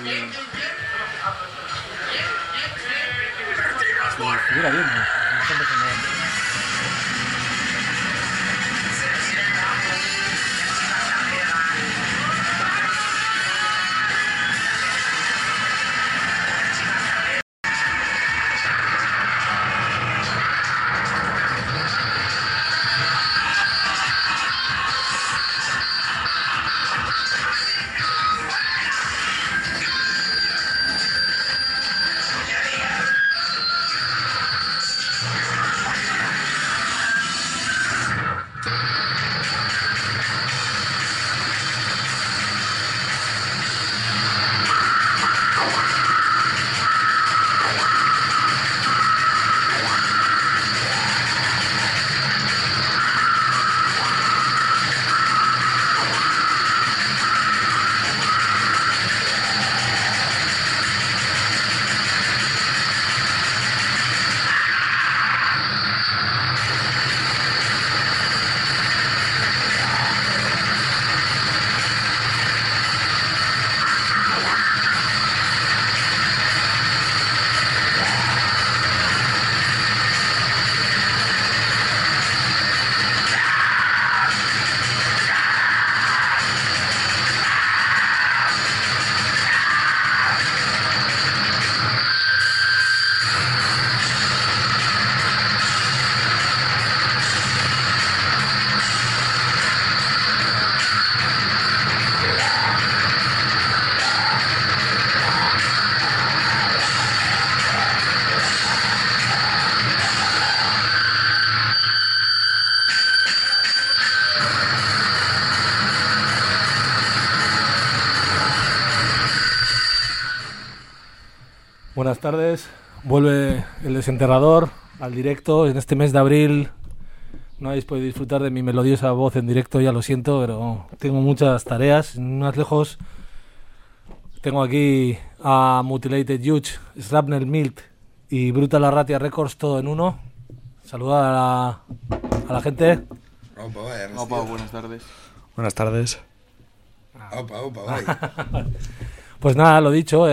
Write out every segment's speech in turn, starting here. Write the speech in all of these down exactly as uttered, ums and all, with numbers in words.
Estuviera bien, ¿no? No está empezando bien. Buenas tardes, vuelve el desenterrador al directo. En este mes de abril no habéis podido disfrutar de mi melodiosa voz en directo, ya lo siento, pero tengo muchas tareas. Más lejos tengo aquí a Mutilated Youth, Shrapnel Milk y Brutal Arratia Records, todo en uno. Saludar a la, a la gente. Opa, vaya, Opa, buenas tardes. Buenas tardes. Opa, opa, vaya. Pues nada, lo dicho,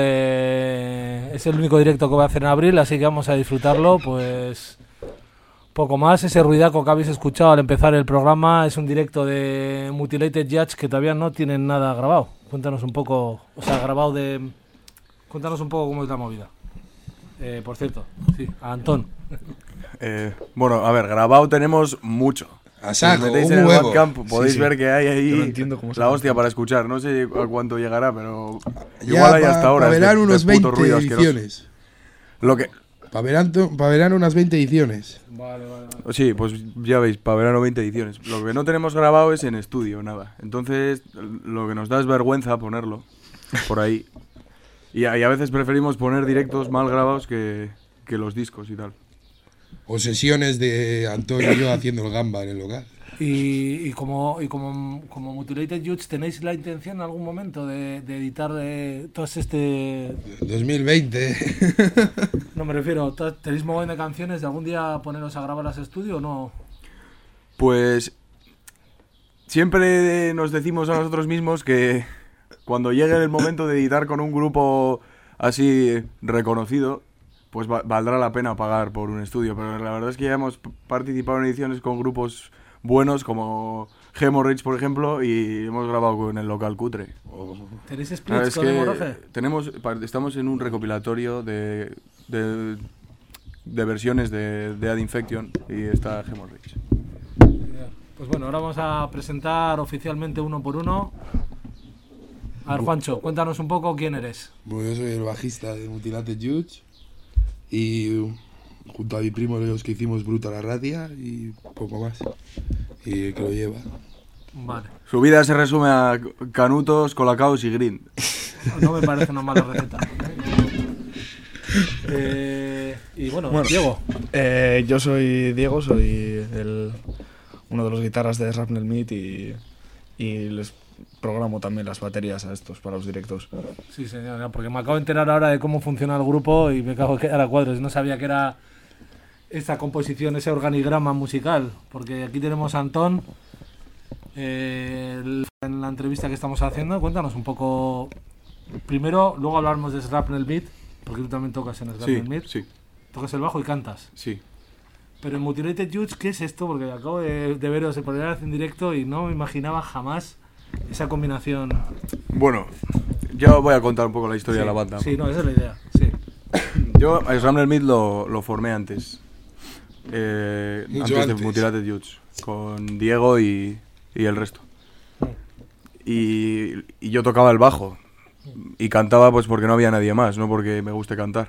eh, es el único directo que voy a hacer en abril, así que vamos a disfrutarlo. Pues poco más, ese ruidaco que habéis escuchado al empezar el programa es un directo de Mutilated Judge que todavía no tienen nada grabado. Cuéntanos un poco, o sea, grabado de... Cuéntanos un poco cómo es la movida. Eh, por cierto, sí, a Antón. Eh, bueno, a ver, grabado tenemos mucho. A Si os saco, metéis un en el huevo. Bandcamp podéis Sí, sí. ver que hay ahí Yo no entiendo cómo se la llama. hostia para escuchar. No sé a cuánto llegará, pero Ya igual hay pa- hasta ahora. pa' verano unos veinte ediciones. ediciones. Lo que, Para verano, pa verano unas veinte ediciones. Vale, vale, vale. sí, pues ya veis, para verano veinte ediciones. Lo que no tenemos grabado es en estudio, nada. Entonces, lo que nos da es vergüenza ponerlo por ahí. Y a, y a veces preferimos poner directos mal grabados que, que los discos y tal. O sesiones de Antonio y yo haciendo el gamba en el local. Y, y como y como, como Mutilated Youth, ¿tenéis la intención en algún momento de, de editar de, todo este... dos mil veinte. No me refiero, to- ¿tenéis mogollón de canciones de algún día poneros a grabarlas en estudio o no? Pues siempre nos decimos a nosotros mismos que cuando llegue el momento de editar con un grupo así reconocido, pues va- valdrá la pena pagar por un estudio. Pero la verdad es que ya hemos p- participado en ediciones con grupos buenos como Hemorrhage, por ejemplo, y hemos grabado con el local cutre. ¿Tenéis La verdad splits es con que Hemorrhage? tenemos, pa- estamos en un recopilatorio de, de, de versiones de, de Ad Infection y está Hemorrhage. Pues bueno, ahora vamos a presentar oficialmente uno por uno. A ver, Juancho, cuéntanos un poco quién eres. Bueno, yo soy el bajista de Mutilated Youth. Y uh, junto a mi primo los que hicimos Brutal Arratia y poco más. Y el que lo lleva. Vale, Su vida se resume a canutos, colacaos y green. no me parece una mala receta. Eh, y bueno, Bueno. Diego. Eh, yo soy Diego, soy el, uno de los guitarras de Shrapnel Meat y, y les programo también las baterías a estos para los directos. Sí, señor, ya, porque me acabo de enterar ahora de cómo funciona el grupo y me cago en quedar a cuadros. No sabía que era esa composición, ese organigrama musical, porque aquí tenemos a Antón. Eh, el- en la entrevista que estamos haciendo, cuéntanos un poco primero, luego hablaremos de Shrapnel Beat, porque tú también tocas en Shrapnel Sí, Beat. sí, Tocas el bajo y cantas. sí. Pero en Mutilated Youth, ¿qué es esto? Porque acabo de, de veros por primera vez en directo y no me imaginaba jamás esa combinación. Bueno, yo voy a contar un poco la historia Sí, de la banda. Sí, no, esa es la idea. Sí. Yo a Shrapnel Meat lo, lo formé antes. Eh, Mucho antes de antes. Mutilated Youth. Con Diego y, y el resto. Y, y yo tocaba el bajo. Y cantaba pues porque no había nadie más, no porque me guste cantar.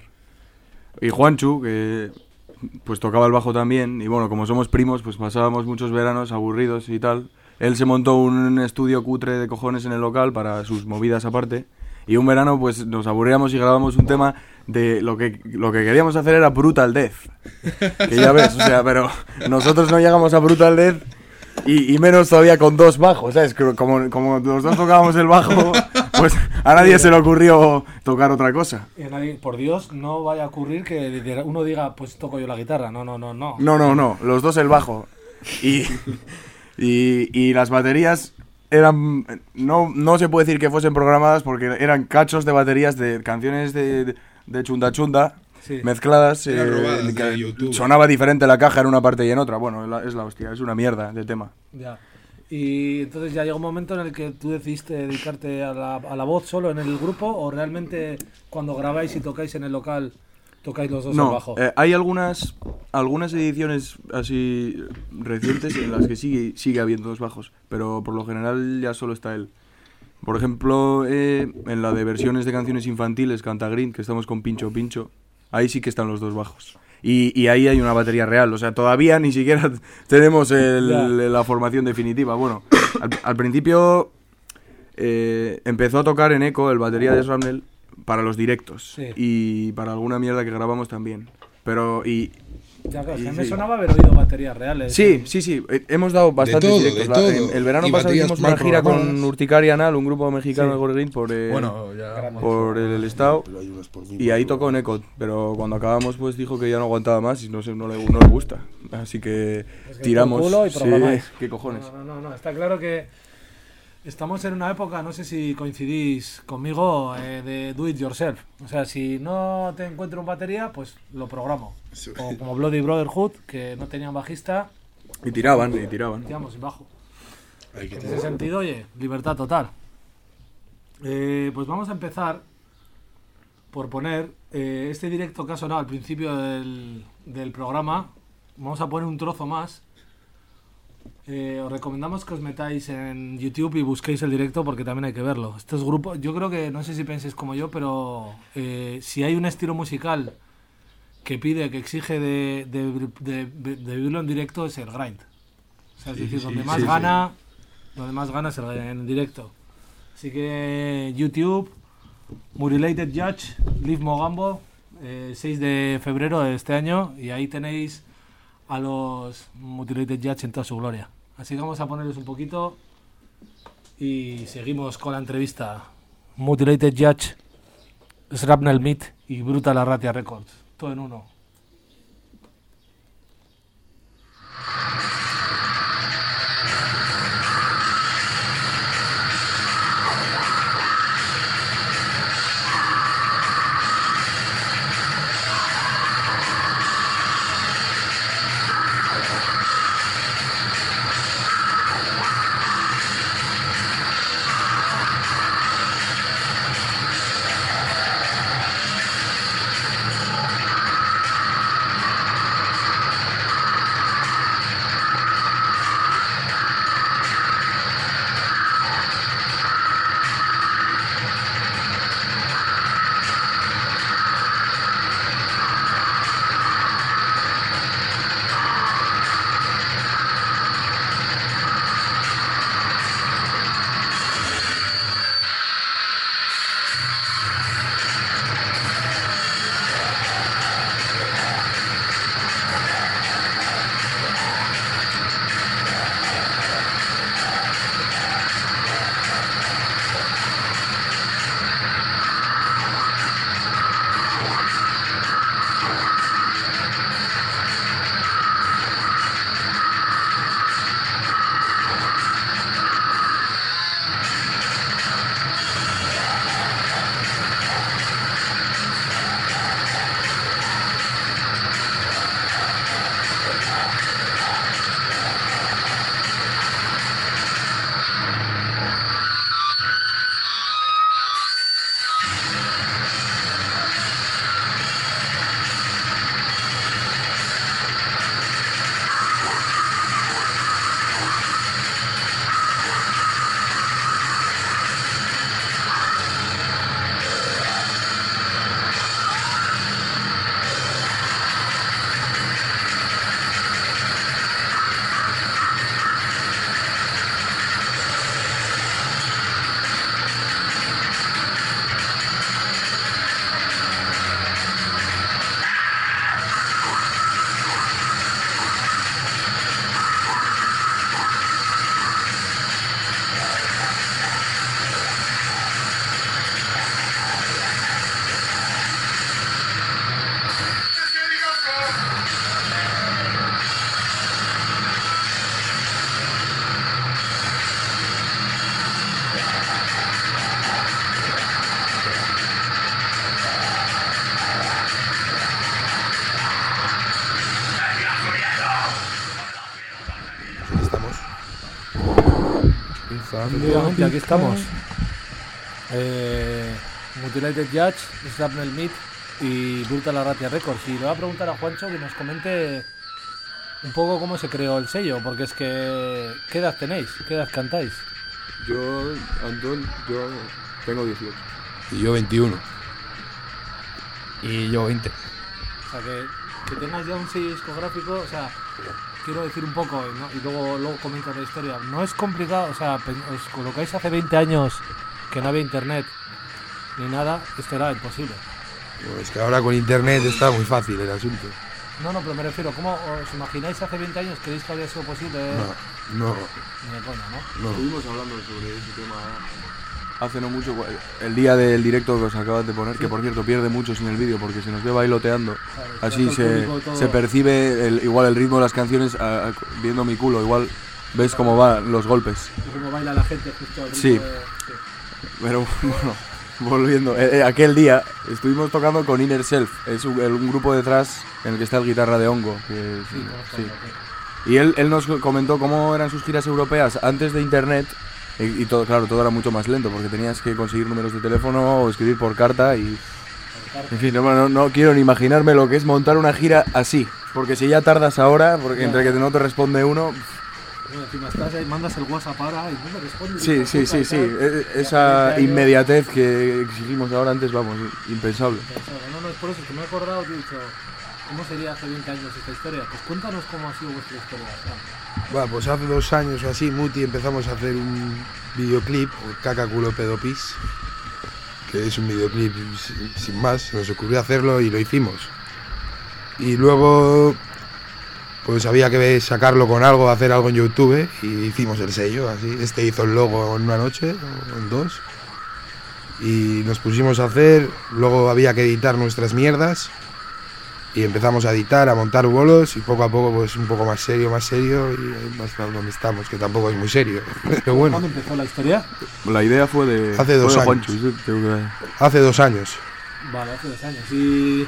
Y Juanchu, que pues tocaba el bajo también. Y bueno, como somos primos, pues pasábamos muchos veranos aburridos y tal. Él se montó un estudio cutre de cojones en el local para sus movidas aparte. Y un verano pues nos aburríamos y grabamos un tema de lo que lo que queríamos hacer era Brutal Death. Que ya ves, o sea, pero nosotros no llegamos a Brutal Death y, y menos todavía con dos bajos, ¿sabes? Como, como los dos tocábamos el bajo, pues a nadie se le ocurrió tocar otra cosa. Y a nadie- por Dios, no vaya a ocurrir que uno diga, pues toco yo la guitarra. No, no, no, no. No, no, no, los dos el bajo. Y, y, y las baterías eran, no, no se puede decir que fuesen programadas porque eran cachos de baterías de canciones de, de chunda chunda. Sí. Mezcladas, Eran eh, robadas que de YouTube. sonaba diferente la caja en una parte y en otra. Bueno, la- es la hostia, es una mierda de tema. Ya. Y entonces ya llega un momento en el que tú decidiste dedicarte a la, a la voz solo en el grupo, o realmente cuando grabáis y tocáis en el local tocáis los dos el No, bajo. eh, hay algunas algunas ediciones así recientes en las que sigue, sigue habiendo dos bajos, pero por lo general ya solo está él. Por ejemplo, eh, en la de versiones de canciones infantiles, Canta Green, que estamos con Pincho Pincho, ahí sí que están los dos bajos. Y, y ahí hay una batería real, o sea, todavía ni siquiera tenemos el- Ya. la formación definitiva. Bueno, al, al principio eh, empezó a tocar en Eco, el batería de Shrapnel, para los directos. Sí. Y para alguna mierda que grabamos también. Pero, y... Ya, claro, y que me sí. sonaba haber oído baterías reales. Sí, sí, sí, eh, hemos dado bastantes todo, directos. de La- todo. en- el verano Y pasado baterías hicimos mal una gira con programadas. Urticaria Anal, un grupo mexicano Sí. de Gorguín por, eh, Bueno, ya. por el, el estado. Pero hay unas por mí, Y ahí por tocó en Eco, pero cuando acabamos pues dijo que ya no aguantaba más y no sé, no le, no le gusta. Así que Es que tiramos. por culo y Sí, programáis. qué cojones. No, no, no, no, está claro que estamos en una época, no sé si coincidís conmigo, eh, de do it yourself. O sea, si no te encuentro un batería, pues lo programo. Sí. O como Bloody Brotherhood, que no tenían bajista, Y tiraban, y tiraban. tiramos bajo. Hay que En ese tener- sentido, oye, libertad total. Eh, pues vamos a empezar por poner eh, este directo que ha sonado al principio del, del programa. Vamos a poner un trozo más. Eh, os recomendamos que os metáis en YouTube y busquéis el directo porque también hay que verlo. Estos grupos, yo creo que, no sé si penséis como yo, pero eh, si hay un estilo musical que pide, que exige de, de, de- de- de vivirlo en directo, es el grind. O sea, es Sí, decir, sí, donde sí, más sí. gana, donde más gana es el, en directo. Así que YouTube, Mutilated Judge, Live Mogambo, eh, seis de febrero de este año, y ahí tenéis a los Mutilated Judge en toda su gloria. Así que vamos a ponerles un poquito y seguimos con la entrevista. Mutilated Judge, Shrapnel Meat y Brutal Arratia Records. Todo en uno. Thank Efectivamente, aquí estamos. Eh, Mutilated Judge, Shrapnel Meat y Brutal Arratia Records. Y le voy a preguntar a Juancho que nos comente un poco cómo se creó el sello, porque es que... ¿Qué edad tenéis? ¿Qué edad cantáis? Yo, Antón, yo tengo dieciocho. Y yo veintiuno. Y yo veinte. O sea, que, que tengas ya un sello discográfico, o sea, quiero decir un poco, ¿no? Y luego, luego comentas la historia. No es complicado, o sea, os colocáis hace veinte años que no había internet ni nada, esto era imposible. Bueno, es que ahora con internet está muy fácil el asunto. No, no, pero me refiero, ¿cómo os imagináis hace veinte años? ¿Creéis que habría sido posible? No, no, Ni de coña, ¿no? no. Estuvimos hablando sobre ese tema hace no mucho, el día del directo que os acabas de poner, que por cierto pierde mucho sin el vídeo porque se nos ve bailoteando, Claro, así el se, público todo- se percibe el- igual el ritmo de las canciones a- a- viendo mi culo, igual ves cómo van los golpes. Y cómo baila la gente justo al ritmo Sí. de- sí. Pero bueno, volviendo, eh, eh, aquel día estuvimos tocando con Inner Self, es un, el- un grupo detrás en el que está el guitarra de Hongo. Que, Sí, conozco, sí. ok. Y él, él nos comentó cómo eran sus giras europeas antes de internet. Y, y todo, claro, todo era mucho más lento porque tenías que conseguir números de teléfono o escribir por carta y... En fin, no, no, no quiero ni imaginarme lo que es montar una gira así. Porque si ya tardas ahora, porque entre que no te responde uno... Bueno, encima estás ahí, mandas el WhatsApp ahora y no me respondes. Sí, sí, sí, sí. e- Esa inmediatez que exigimos ahora antes, vamos, impensable. No, no, es por eso que me he acordado, te he dicho, ¿cómo sería hace veinte años esta historia? Pues cuéntanos cómo ha sido vuestra historia. Sam. Bueno, pues hace dos años o así, Muti, empezamos a hacer un videoclip, el Caca Culo Pedo Pis, que es un videoclip sin, sin más, nos ocurrió hacerlo y lo hicimos. Y luego, pues había que sacarlo con algo, hacer algo en YouTube, y hicimos el sello, así. Este hizo el logo en una noche, o en dos, y nos pusimos a hacer, luego había que editar nuestras mierdas, y empezamos a editar, a montar bolos y poco a poco pues un poco más serio, más serio y hasta donde estamos, que tampoco es muy serio. Pero bueno, ¿Cuándo empezó la historia? La idea fue de... Hace dos fue de años. Juancho, yo tengo que- hace dos años. Vale, hace dos años. Y...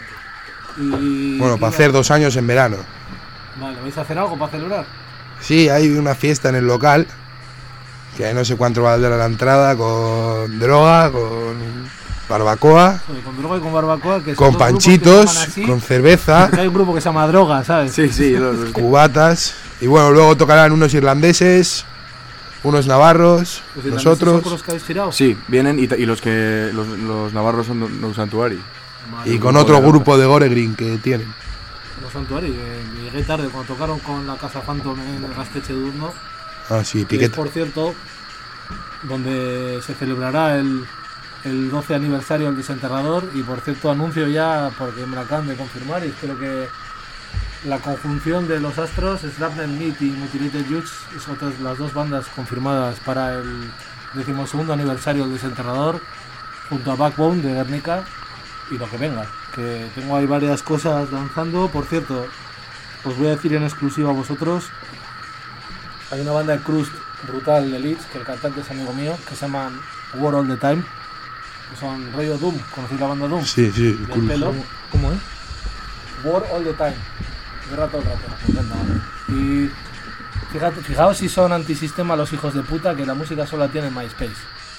y Bueno, ¿qué para iba- hacer dos años en verano. Vale, ¿vais a hacer algo para celebrar? Sí, hay una fiesta en el local, que no sé cuánto valdrá la entrada, con droga, con barbacoa, Joder, con droga y con barbacoa, que son con dos grupos que se panchitos, llaman así, con cerveza, porque hay un grupo que se llama Droga, ¿sabes? Sí, sí, los- los- cubatas, y bueno, luego tocarán unos irlandeses, unos navarros, Los irlandeses son nosotros, con los que habéis girado. sí, vienen y, ta- y los que los, los navarros son no Santuari. Vale, y los con grupo otro de rock. grupo de Gore Green que tienen. Santuari, eh, llegué tarde cuando tocaron con la Casa Phantom en el Gasteche de Durno. Ah, sí, Que es, Piqueta. por cierto, donde se celebrará el, el doce aniversario del Desenterrador. Y por cierto, anuncio ya, porque me lo acaban de confirmar, y espero que la conjunción de los astros, Shrapnel Meat y Mutilated Judge, son otras las dos bandas confirmadas para el decimosegundo aniversario del Desenterrador, junto a Backbone de Guernica y lo que venga. Que tengo ahí varias cosas lanzando. Por cierto, os voy a decir en exclusiva a vosotros. Hay una banda de crust brutal de Leeds, que el cantante es amigo mío, que se llama War All The Time, que son rollo Doom. ¿Conocéis la banda Doom? Sí, sí, Del cool. pelo. ¿Cómo es? War All The Time. Guerra todo el rato. Me encanta, ¿vale? Y fíjate, fijaos si son antisistema los hijos de puta, que la música solo la tiene en MySpace.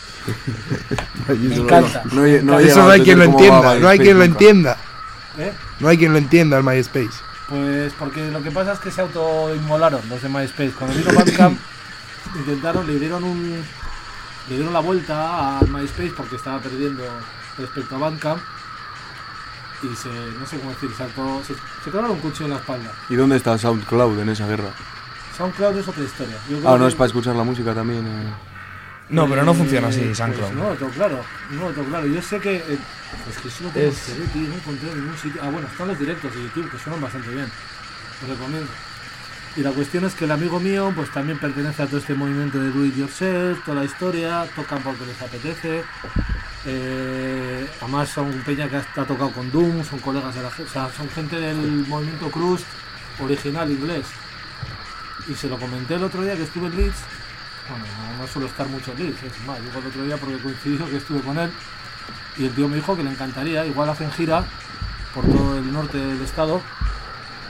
Me encanta. No, no he- no he Eso llegado no a hay quien lo entender cómo va entienda, no hay MySpace quien lo nunca. entienda. ¿Eh? No hay quien lo entienda el MySpace. Pues porque lo que pasa es que se autoinmolaron los de MySpace. Cuando vino Bandcamp, intentaron, le dieron un. Le dieron la vuelta al MySpace porque estaba perdiendo respecto a Bandcamp. Y se. No sé cómo decir, saltó. Se, se clavaron un cuchillo en la espalda. ¿Y dónde está SoundCloud en esa guerra? SoundCloud es otra historia. Yo creo Ah, no que- es para escuchar la música también. eh. No, pero no Eh, funciona así, pues SoundCloud. no lo tengo claro, no lo tengo claro. Yo sé que. eh, es que sí lo tengo Es- que ver, tío, no encontré en ningún sitio. Ah, bueno, están los directos de YouTube que suenan bastante bien. Os recomiendo. Y la cuestión es que el amigo mío, pues también pertenece a todo este movimiento de do it yourself, toda la historia, tocan porque les apetece. Eh, además son peña que hasta ha tocado con Doom, son colegas de la gente, o sea, son gente del movimiento crust original inglés. Y se lo comenté el otro día que estuve en Leeds. Bueno, no, no suelo estar mucho en Leeds, es más, digo el otro día porque coincidió que estuve con él. Y el tío me dijo que le encantaría, igual hacen gira por todo el norte del estado.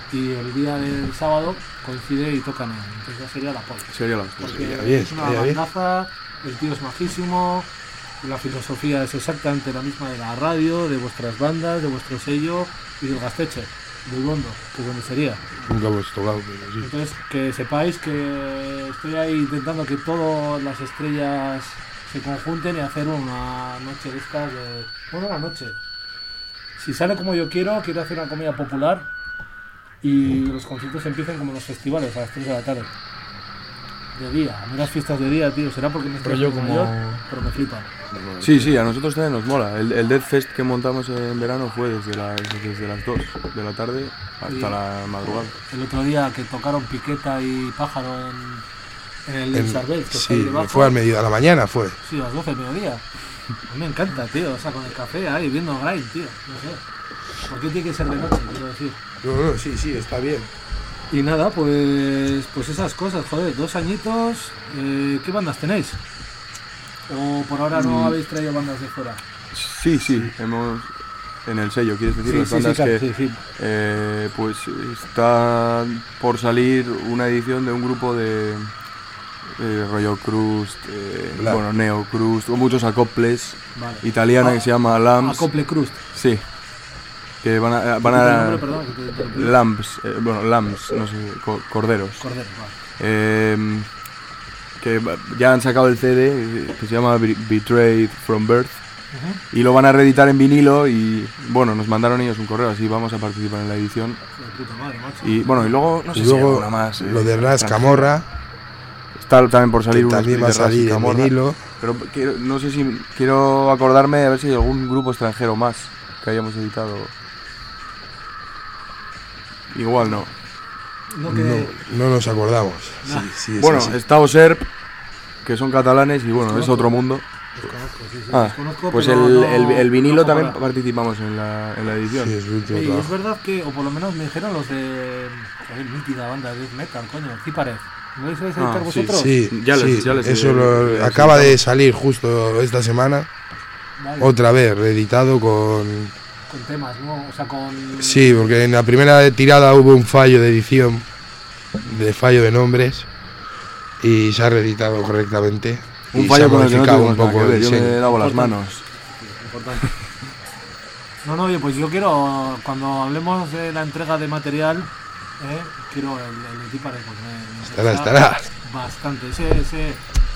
y el día del sábado coincide y tocan en, entonces ya sería la polla. Sería la hostia. Porque Sería bien, es una sería bien. bandaza, el tío es majísimo, la filosofía es exactamente la misma de la radio, de vuestras bandas, de vuestro sello y del Gasteche, del Bondo, que es donde sería. Nunca hemos tocado, pero sí. Entonces, que sepáis que estoy ahí intentando que todas las estrellas se conjunten y hacer una noche de estas de... Bueno, una noche. Si sale como yo quiero, quiero hacer una comida popular y los conciertos empiecen como los festivales, a las tres de la tarde. De día, a mí las fiestas de día, tío, será porque me estoy Rollo haciendo como- mayor, pero me flipan. Sí, sí, a nosotros también nos mola. El, el Death Fest que montamos en verano fue desde las, desde las dos de la tarde hasta Sí. la madrugada. El otro día que tocaron Piqueta y Pájaro en, en el En- Sarbet, que está sí, ahí debajo. fue al medio, a la mañana fue. Sí, a las doce del mediodía. A mí me encanta, tío. O sea, con el café ahí, viendo grind, tío. No sé. ¿Por qué tiene que ser de noche, quiero decir? No, no, sí, sí, está bien. Y nada, pues pues esas cosas, joder. Dos añitos. Eh, ¿Qué bandas tenéis? ¿O por ahora no Mm. habéis traído bandas de fuera? Sí, sí, hemos... En el sello, ¿quieres decir? Sí, las sí, bandas sí, claro, que... sí, sí. eh, pues está por salir una edición de un grupo de... eh, rollo Crust, eh, Black. bueno, Neo Crust, o muchos acoples, Vale. italiana que se llama Lamps. Acople Crust. Sí. Que van a... Van Repite el a nombre, perdón, que te interrumpí. Lamps, eh, bueno, Lamps, no sé, co- corderos. Cordero, vale. Eh, que ya han sacado el C D eh, que se llama Be- Betrayed from Birth Ujú. y lo van a reeditar en vinilo y bueno, nos mandaron ellos un correo, así vamos a participar en la edición. De puta madre, macho. Y bueno, y luego no sé Y si hay luego alguna más. eh, lo de Ras extranjera. Camorra, Está también por salir que un también va a split de Ras y salir en Camorra, vinilo. pero quiero, no sé si quiero acordarme a ver si hay algún grupo extranjero más que hayamos editado. Igual no. No, que... No, no nos acordamos. No. Sí, sí, es Bueno, así. está Oserp, que son catalanes y bueno, es conozco. otro mundo. Los conozco, sí, sí, Ah, los conozco, pues pero el, no- el, el vinilo no también como participamos en la, en la edición. Sí, es el último Y es trabajo. verdad que, o por lo menos me dijeron los de. Joder, nítida banda de death metal, coño, Cipared. ¿No les vais a editar Ah, sí, vosotros? Sí, Ya les- sí, ya les- eso eh, lo- les acaba de editamos. salir justo esta semana, Vale, otra vez reeditado con... con temas, ¿no? O sea, con. Sí, porque en la primera tirada hubo un fallo de edición, de fallo de nombres, y se ha reeditado correctamente. Un y fallo se ha con el que no modificado tuvimos un nada poco que ver, el yo me diseño. lavo las Importante. manos. Importante. No, no, oye, pues yo quiero, cuando hablemos de la entrega de material, eh, quiero el, el de Cipared, pues me, me Estará, interesa estará. bastante. Ese, ese.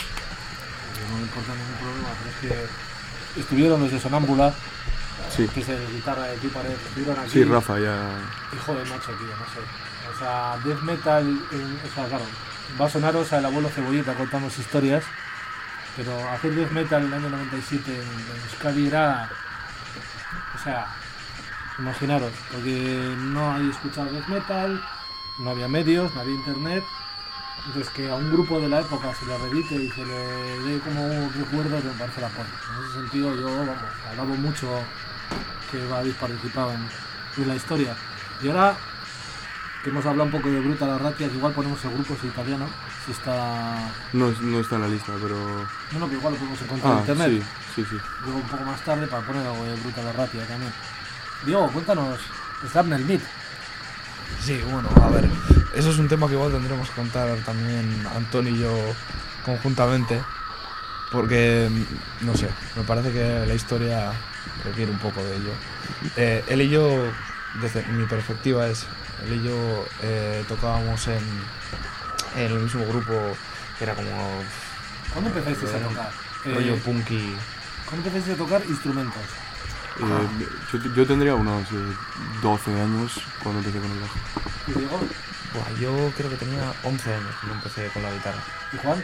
No me importa ningún problema, pero es que estuvieron los de Sonámbula, Sí, que es el guitarra de Cipared, estuvieron aquí. sí, Rafa ya. Hijo de macho, tío, no sé. O sea, death metal, eh, o sea, claro, va a sonaros al abuelo Cebolleta contamos historias, pero hacer death metal en el año noventa y siete en, en Euskadi era, o sea, imaginaros, porque no había escuchado death metal, no había medios, no había internet, entonces que a un grupo de la época se le reedite y se le dé como un recuerdo me parece la polla. En ese sentido yo, vamos, alabo mucho que habéis participado en, en la historia. Y ahora que hemos hablado un poco de Brutal Arratia, que igual ponemos el grupo, es italiano, si está... No, no está en la lista, pero. No, no, pero igual lo podemos encontrar en Ah, internet. sí, sí, sí. Luego un poco más tarde para poner algo de Brutal Arratia también. Diego, cuéntanos, Shrapnel Meat. Sí, bueno, a ver, eso es un tema que igual tendremos que contar también Antonio y yo conjuntamente, porque, no sé, me parece que la historia requiere un poco de ello. Eh, él y yo, desde mi perspectiva es, él y yo eh, tocábamos en, en el mismo grupo que era como ¿Cuándo empezasteis a eh, tocar? rollo Eh, punky. ¿Cuándo empezasteis a tocar instrumentos? Eh, yo, yo tendría unos eh, doce años cuando empecé con el bajo. ¿Y Diego? Buah, yo creo que tenía once años cuando empecé con la guitarra. ¿Y Juan?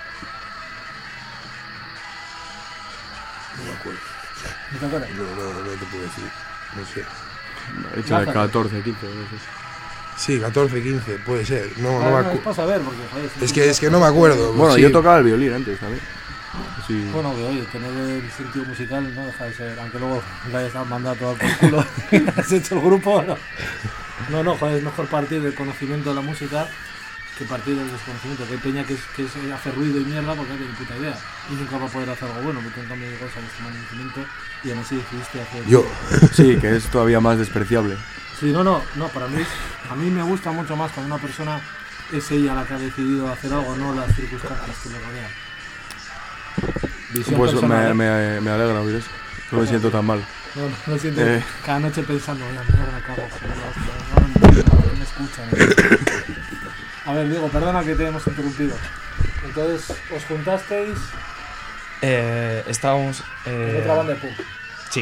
No me acuerdo. ¿No te acuerdas? No, no, no te puedo decir. No sé. Hecha de Lázaro. catorce, quince veces. Sí, catorce, quince, puede ser. No, no Ah, me no, es acuerdo. para saber, porque joder... si Es tú- que, es que no me acuerdo. Bueno, sí. yo tocaba el violín antes también. Sí. Bueno, que oye, tener el sentido musical no deja de ser, aunque luego le hayas mandado todo por culo y has hecho el grupo, no. No, no, joder, es mejor partir del conocimiento de la música que partir del desconocimiento. Que hay peña que, es, que es, hace ruido y mierda porque no tiene puta idea y nunca va a poder hacer algo bueno, porque en cambio llegó a este instrumento y aún así decidiste hacer... Yo. Sí, que es todavía más despreciable. Sí, no, no, no, para mí, a mí me gusta mucho más cuando una persona es ella la que ha decidido hacer algo, no las circunstancias que le rodean. Visión Pues me, personal, ¿eh? me, me alegra oír eso. No me siento tan mal. No, no, no siento Eh. cada noche pensando, voy a mierda, cago, no, no, no, no me escuchan. A ver, Diego, perdona que te hemos interrumpido. Entonces, ¿os juntasteis Eh, estábamos... eh, en otra banda de punk? Sí.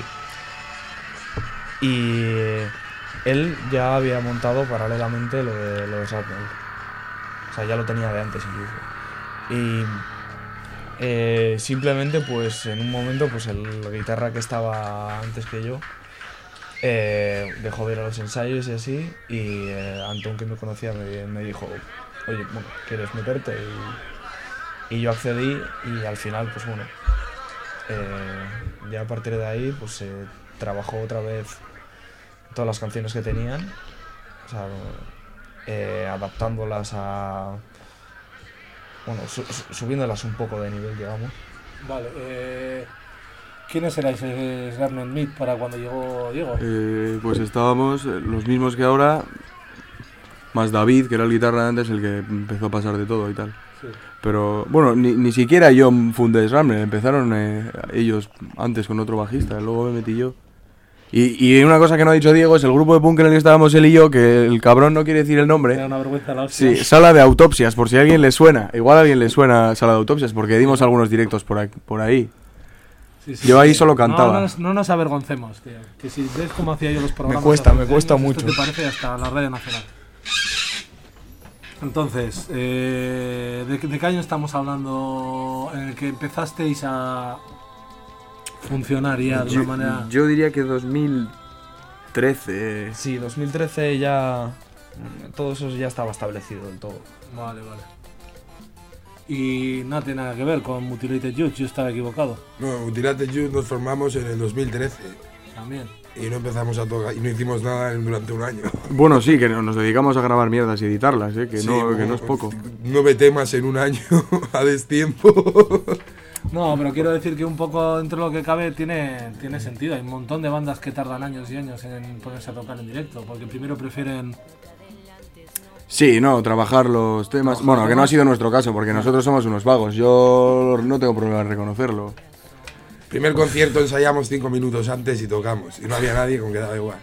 Y él ya había montado paralelamente lo de, lo de Shrapnel. O sea, ya lo tenía de antes incluso. Y eh, simplemente, pues en un momento, pues el la guitarra que estaba antes que yo eh, dejó de ir a los ensayos y así. Y eh, Antón, que me conocía, me, me dijo, oye, bueno, ¿quieres meterte? Y, y yo accedí y al final, pues bueno, eh, ya a partir de ahí, pues se trabajó otra vez todas las canciones que tenían, o sea, eh, adaptándolas a... Bueno, su su subiéndolas un poco de nivel, digamos. Vale, eh, ¿quiénes erais eh, Shrapnel Meat para cuando llegó Diego? Eh, pues estábamos eh, los mismos que ahora, más David, que era el guitarra de antes, el que empezó a pasar de todo y tal. Sí. Pero bueno, ni, ni siquiera yo fundé Shrapnel, empezaron eh, ellos antes con otro bajista, luego me metí yo. Y, y una cosa que no ha dicho Diego es el grupo de punk en el que estábamos él y yo, que el cabrón no quiere decir el nombre. Era una vergüenza la hostia. Sí, Sala de Autopsias, por si a alguien le suena. Igual a alguien le suena Sala de Autopsias, porque dimos algunos directos por ahí. Por ahí. Sí, sí, Yo ahí sí. solo cantaba. No, no, nos- no nos avergoncemos, tío. Que si ves cómo hacía yo los programas... cuesta, hace me doce cuesta años, mucho. Esto te parece hasta la Radio Nacional. Entonces, eh, ¿de, qué- ¿de qué año estamos hablando en el que empezasteis a funcionar ya de Yo, una manera... yo diría que dos mil trece. Sí, dos mil trece ya... mm, todo eso ya estaba establecido del todo. Vale, vale. Y no tiene nada que ver con Mutilated Youth, yo estaba equivocado. No, Mutilated Youth nos formamos en el dos mil trece También. y no empezamos a tocar y no hicimos nada en- durante un año. Bueno, sí, que nos dedicamos a grabar mierdas y editarlas, ¿eh? que, Sí, no, que como no es poco. Nueve temas en un año a destiempo. No, pero quiero decir que un poco dentro de lo que cabe tiene, tiene sentido. Hay un montón de bandas que tardan años y años en ponerse a tocar en directo, porque primero prefieren... Sí, no, trabajar los temas. Trabajar Bueno, que no ha temas. sido nuestro caso, porque nosotros somos unos vagos. Yo no tengo problema en reconocerlo. Primer concierto ensayamos cinco minutos antes y tocamos. Y no había nadie, con que daba igual.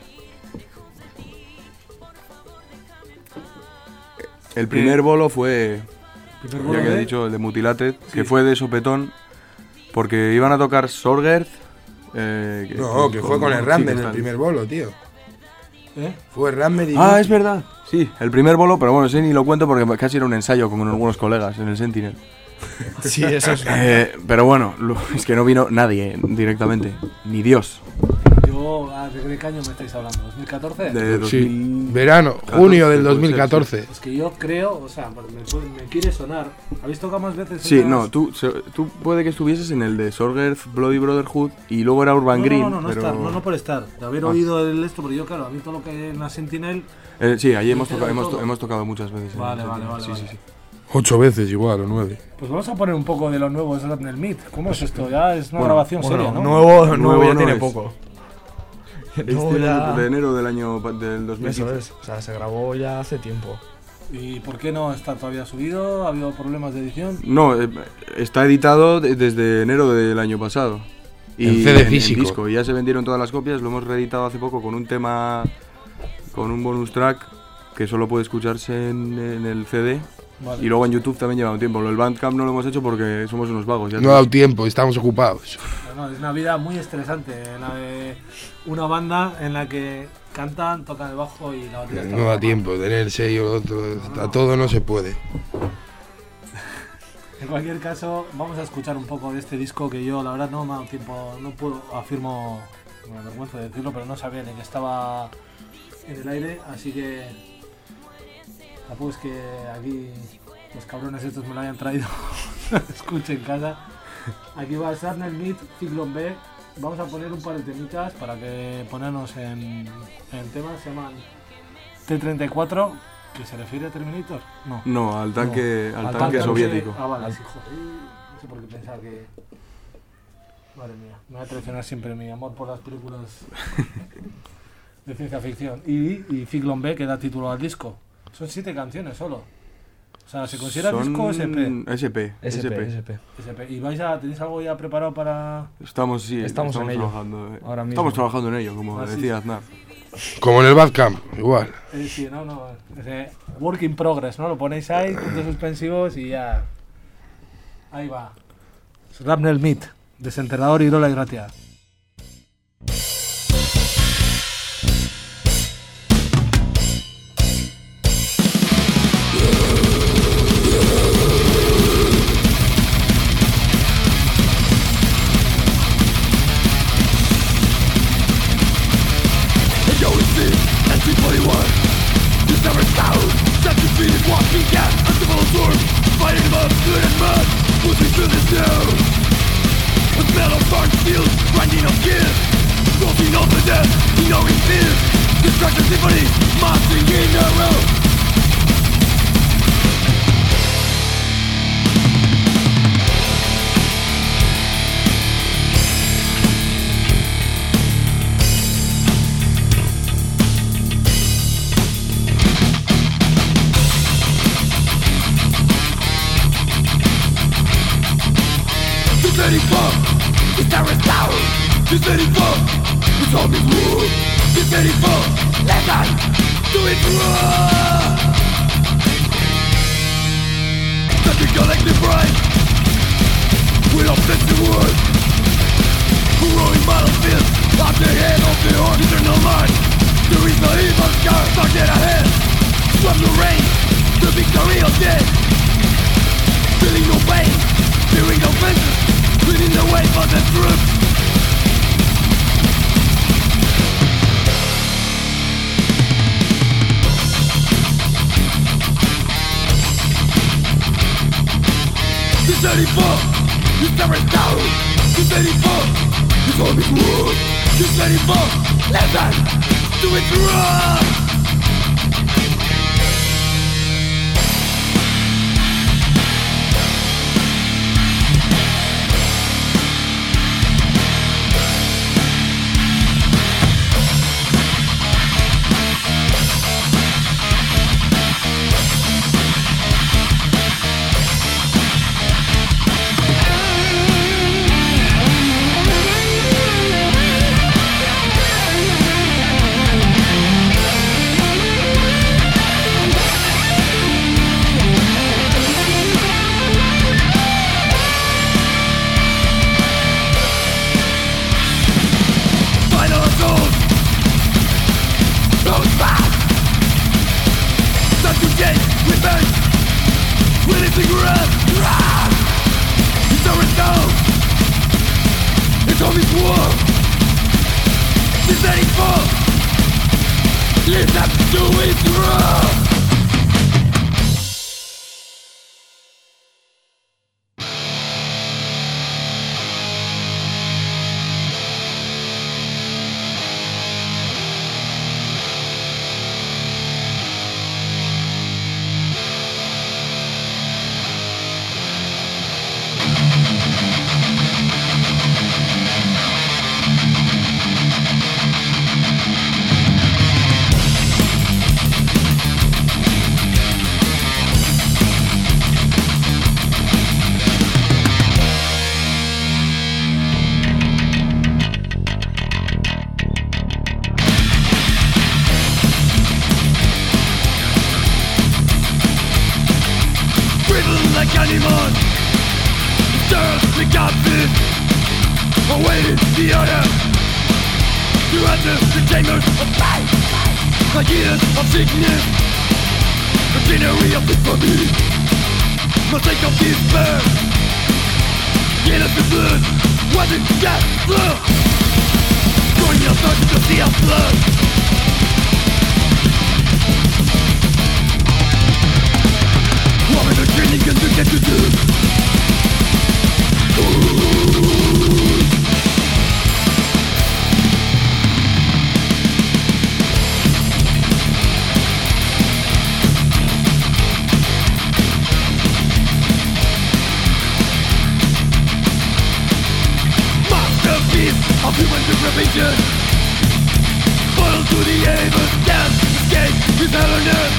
El primer bolo fue, primer ya bolo que he de- dicho, el de Mutilated, Sí. que fue de sopetón, porque iban a tocar Sorgert. Eh, No, que fue con el sí, Rammer que el está- primer bolo, tío. ¿Eh? Fue Rammer y... Ah, es verdad. Sí, el primer bolo, pero bueno, sí, ni lo cuento porque casi era un ensayo con algunos colegas en el Sentinel. Sí, eso es... Eh, pero bueno, lo- es que no vino nadie directamente, ni Dios. Yo, ah, ¿de qué año me estáis hablando? ¿dos mil catorce? De dos Sí, mil verano, catorce, junio del puede dos mil ser, catorce. Es que yo creo, o sea, me, puede- me quiere sonar. ¿Habéis tocado más veces? Sí, esas- no, tú, se- tú puede que estuvieses en el de Sorgert Bloody Brotherhood y luego era Urban no, Green. No, no, no, pero... estar, no, no por estar. De haber Ah. oído el esto, pero yo, claro, a mí todo lo que hay en la Sentinel. Eh, sí, allí hemos, Pero toca- hemos, todo. to- hemos tocado muchas veces. en Vale, el vale, Sentinel. vale, Sí, vale. sí, sí. Ocho veces igual, o nueve. Pues vamos a poner un poco de los nuevos Shrapnel Meat. ¿Cómo es esto? Ya es una Bueno, grabación Bueno, seria, ¿no? nuevo, nuevo, Nuevo ya no tiene es. poco. Este Nuevo ya- año de enero del año pa- del dos mil quince. Eso es, o sea, se grabó ya hace tiempo. ¿Y por qué no está todavía subido? ¿Ha habido problemas de edición? No, eh, está editado de- desde enero del año pasado. En C D físico. disco. Y ya se vendieron todas las copias, lo hemos reeditado hace poco con un tema, con un bonus track que solo puede escucharse en, en el C D. Vale. Y luego en YouTube también lleva un tiempo. Lo del Bandcamp no lo hemos hecho porque somos unos vagos. Ya No ha dado tiempo, estamos ocupados. No, no, es una vida muy estresante, la de una banda en la que cantan, tocan el bajo y la batería está No da grabada. tiempo, tener sello, otro, a todo no se puede. En cualquier caso, vamos a escuchar un poco de este disco que yo, la verdad, no me ha dado tiempo, no puedo, afirmo, me avergüenza de decirlo, pero no sabía ni que estaba en el aire, así que tampoco es que aquí los cabrones estos me lo hayan traído, escuchen en casa. Aquí va Shrapnel Meat, Ciclón B. Vamos a poner un par de temitas para que ponernos en, en temas. Se llaman T treinta y cuatro, que se refiere a Terminator. No. No, al tanque, No, al al tanque tanque soviético. Ah, vale, sí, joder. No sé por qué pensaba que... Madre mía, me va a traicionar siempre mi amor por las películas de ciencia ficción. Y, y Ciclón B, que da título al disco. Son siete canciones solo. O sea, ¿se considera Son disco o S P? S P. S P, S P. S P. ¿Y vais a, tenéis algo ya preparado para...? Estamos, sí, Estamos estamos, en ello, trabajando. eh. ahora mismo. Estamos trabajando en ello, como Ah, sí, decía sí. Aznar. Como en el Badcamp, igual. Eh, sí, no, no. Ese work in progress, ¿no? Lo ponéis ahí, puntos suspensivos y ya... Ahí va. Shrapnel Meat, Desenterrador, Irola y Gratia. Of human deprivation, boiled to the aim of death. Escape is hell on earth.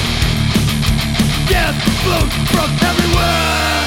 Death flows from everywhere.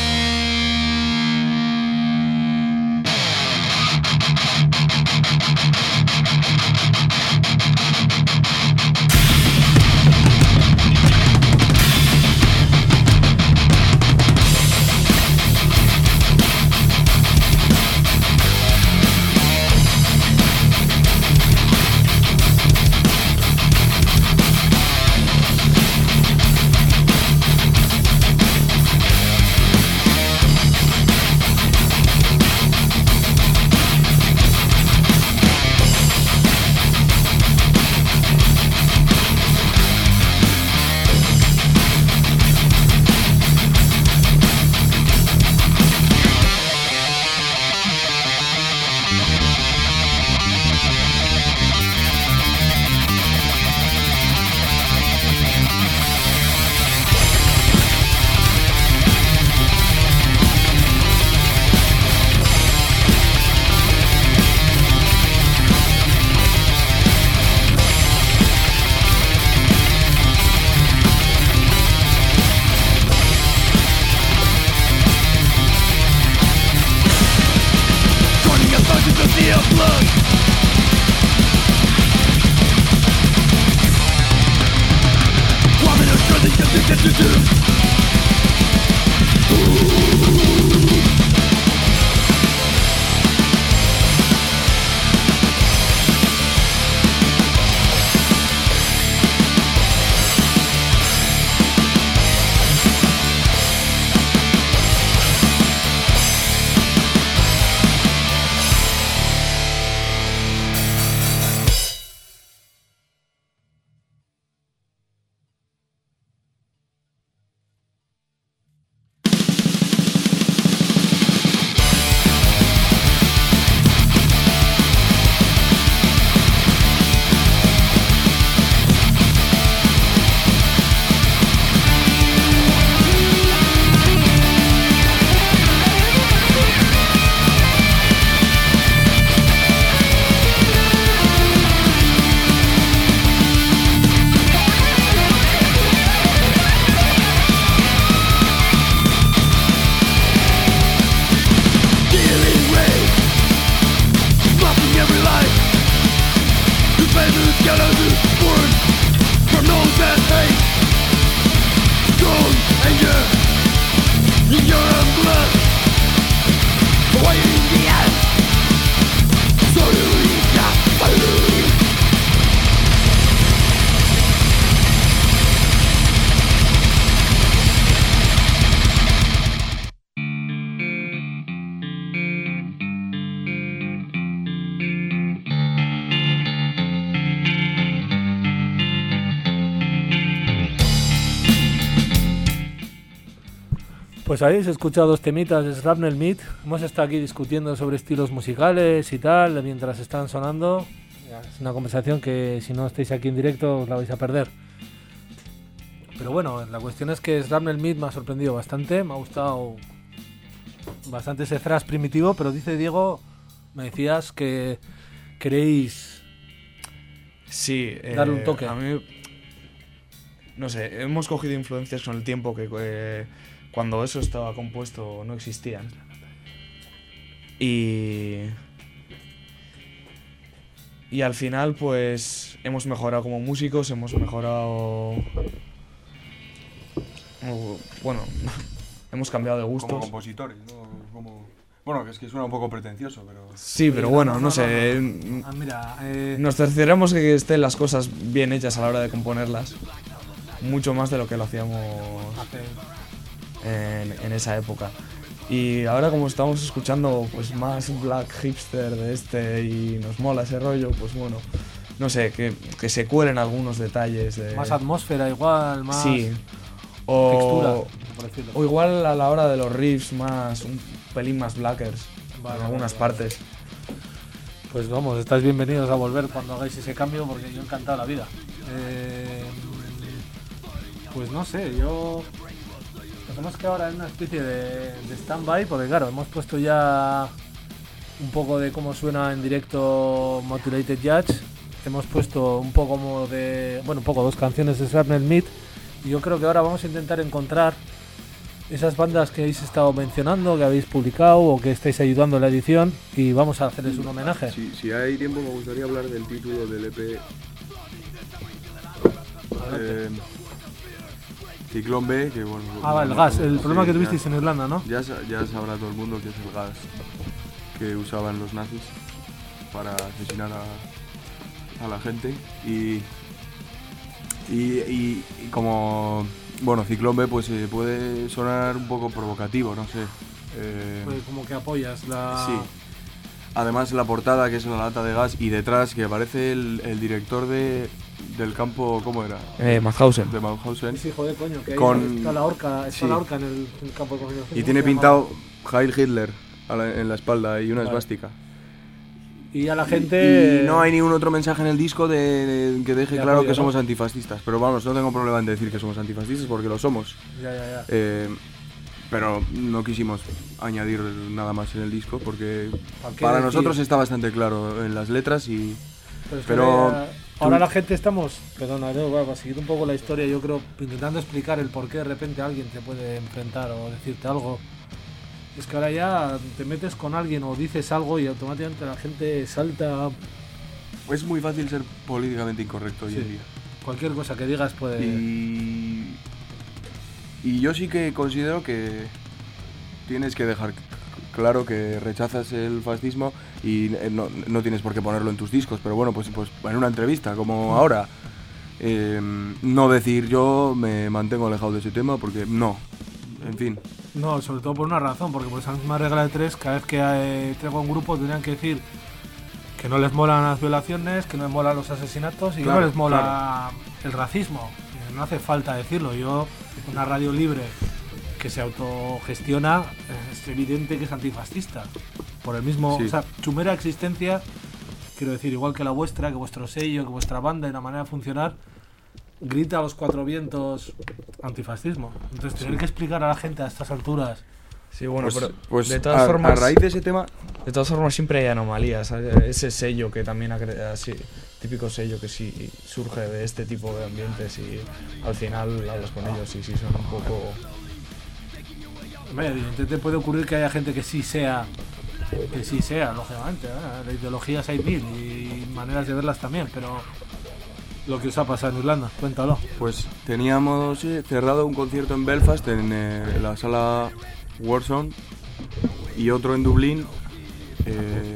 Pues habéis escuchado dos temitas de Shrapnel Meat. Hemos estado aquí discutiendo sobre estilos musicales y tal, mientras están sonando. Es una conversación que si no estáis aquí en directo os la vais a perder. Pero bueno, la cuestión es que Shrapnel Meat me ha sorprendido bastante. Me ha gustado bastante ese thrash primitivo, pero dice Diego, me decías que queréis sí, darle eh, un toque. A mí, no sé, hemos cogido influencias con el tiempo que eh, cuando eso estaba compuesto no existían. Y... Y al final, pues, hemos mejorado como músicos, hemos mejorado... Bueno, hemos cambiado de gustos. Como compositores, ¿no? Como... Bueno, que es que suena un poco pretencioso, pero... Sí, pero bueno, no, no, no sé. No, no. Ah, mira, eh... Nos cercioramos que estén las cosas bien hechas a la hora de componerlas. Mucho más de lo que lo hacíamos en, en esa época. Y ahora, como estamos escuchando pues más black hipster de este y nos mola ese rollo, pues bueno, no sé, que, que se cuelen algunos detalles de... Más atmósfera igual, más sí. o, textura, por decirlo. O igual a la hora de los riffs más, un pelín más blackers, vale, en algunas vale, vale. partes. Pues vamos, estáis bienvenidos a volver cuando hagáis ese cambio, porque yo he encantado la vida. Eh, pues no sé, yo... Tenemos que ahora en una especie de, de stand-by, porque claro, hemos puesto ya un poco de cómo suena en directo Mutilated Judge, hemos puesto un poco como de, bueno, un poco dos canciones de Shrapnel Meat, y yo creo que ahora vamos a intentar encontrar esas bandas que habéis estado mencionando, que habéis publicado o que estáis ayudando en la edición, y vamos a hacerles un homenaje. Si, si hay tiempo me gustaría hablar del título del E P. Eh, Ciclón B, que bueno... Ah, vale, el gas, el sí, problema que ya- tuvisteis en Irlanda, ¿no? Ya, sa- ya sabrá todo el mundo que es el gas que usaban los nazis para asesinar a, a la gente. Y, y, y- y como, bueno, Ciclón B pues eh, puede sonar un poco provocativo, no sé. Eh, Pues como que apoyas la... sí. Además la portada, que es la lata de gas, y detrás que aparece el, el director de, del campo, ¿cómo era? Eh, Mauthausen. De Mauthausen. Sí, joder, coño, que ahí Con- está la horca, está sí. la horca en el, en el campo de concentración. Y ¿Cómo tiene se llama? pintado Heil Hitler a la- en la espalda y una Vale. esvástica. Y a la gente... Y no hay ningún otro mensaje en el disco de, de- que deje De claro apoyo, que ¿no? somos antifascistas. Pero vamos, no tengo problema en decir que somos antifascistas porque lo somos. Ya, ya, ya. Eh, pero no quisimos añadir nada más en el disco porque ¿Para qué para decir? nosotros está bastante claro en las letras y... Pero, es que Pero ahora, ahora tú- la gente estamos, perdona, yo, va, va a seguir un poco la historia, yo creo, intentando explicar el por qué de repente alguien te puede enfrentar o decirte algo. Es que ahora ya te metes con alguien o dices algo y automáticamente la gente salta. Es muy fácil ser políticamente incorrecto hoy Sí. en día. Cualquier cosa que digas puede... Y, y yo sí que considero que tienes que dejar c- claro que rechazas el fascismo y eh, no, no tienes por qué ponerlo en tus discos, pero bueno, pues, pues en una entrevista como ahora, eh, no decir yo me mantengo alejado de ese tema porque no, en fin. No, sobre todo por una razón, porque por esa misma regla de tres, cada vez que eh, traigo un grupo tendrían que decir que no les molan las violaciones, que no les molan los asesinatos y que Claro, no les mola el racismo. Eh, No hace falta decirlo. Yo, una radio libre que se autogestiona, eh, es evidente que es antifascista. Por el mismo, Sí. o sea, su mera existencia, quiero decir, igual que la vuestra, que vuestro sello, que vuestra banda y la manera de funcionar, grita a los cuatro vientos antifascismo. Entonces, tener que explicar a la gente a estas alturas. Sí, bueno, Pues, pero pues de todas a, formas, a raíz de ese tema, de todas formas siempre hay anomalías. Hay ese sello que también ha creado, así, típico sello que sí surge de este tipo de ambientes y al final hablas con ellos y sí son un poco... Hombre, evidentemente puede ocurrir que haya gente que sí sea, que sí sea, lógicamente. ¿eh? De ideologías hay mil y maneras de verlas también, pero lo que os ha pasado en Irlanda, cuéntalo. pues teníamos eh, cerrado un concierto en Belfast en eh, la sala Warzone y otro en Dublín eh,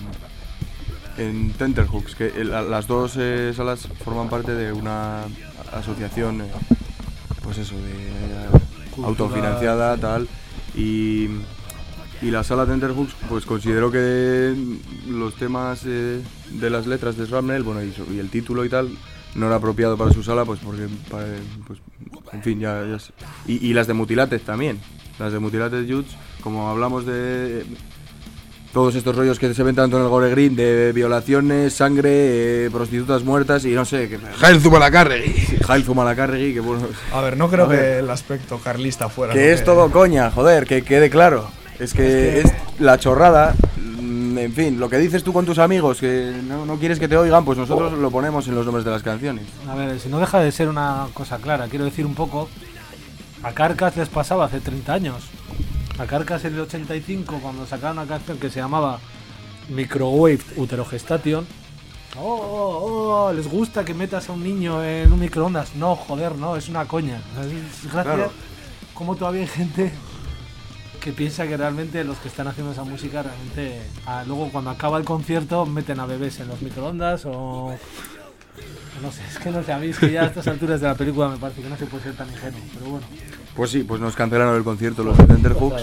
en Tenterhooks, que eh, la- las dos eh, salas forman parte de una asociación, eh, pues eso, de eh, Cultural. autofinanciada tal, y, y la sala Tenterhooks pues consideró que los temas eh, de las letras de Shrapnel, bueno, y, so- y el título y tal no era apropiado para su sala, pues porque, para- pues, en fin, ya, ya sé. Y, y las de Mutilated también, las de Mutilated Youths, como hablamos de eh, todos estos rollos que se ven tanto en el Gore Green, de violaciones, sangre, eh, prostitutas muertas y no sé, que Jael Zumalacárregui. Jail Zumalacárregui, que bueno, A ver, no creo A que ver. el aspecto carlista fuera... que lo es todo coña, joder, que quede claro. Es que es la chorrada, mm, en fin, lo que dices tú con tus amigos, que no, no quieres que te oigan, pues nosotros lo ponemos en los nombres de las canciones. A ver, si no deja de ser una cosa clara, quiero decir un poco, a Carcass les pasaba hace treinta años. A Carcass en el ochenta y cinco, cuando sacaron una canción que se llamaba Microwave Uterogestation. Oh, oh, oh, les gusta que metas a un niño en un microondas. No, joder, no, es una coña. Es gracia Claro. como todavía hay gente que piensa que realmente los que están haciendo esa música realmente ah, luego cuando acaba el concierto meten a bebés en los microondas o no sé, es que no sé, a mí es que ya a estas alturas de la película me parece que no se puede ser tan ingenuo, pero bueno. Pues sí, pues nos cancelaron el concierto los de Tenterhooks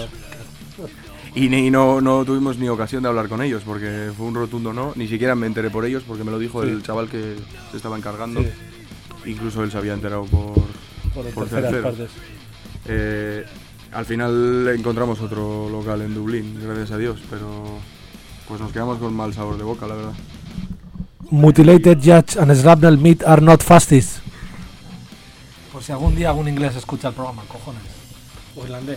y, ni- y no, no tuvimos ni ocasión de hablar con ellos porque fue un rotundo no, ni siquiera me enteré por ellos porque me lo dijo Sí. el chaval que se estaba encargando. Sí. Incluso él se había enterado por, Por, por terceras terceros. partes. Eh, al final encontramos otro local en Dublín, gracias a Dios, pero pues nos quedamos con mal sabor de boca, la verdad. Mutilated Judge and Shrapnel Meat are not fascists. Por si algún día algún inglés escucha el programa, cojones. O irlandés.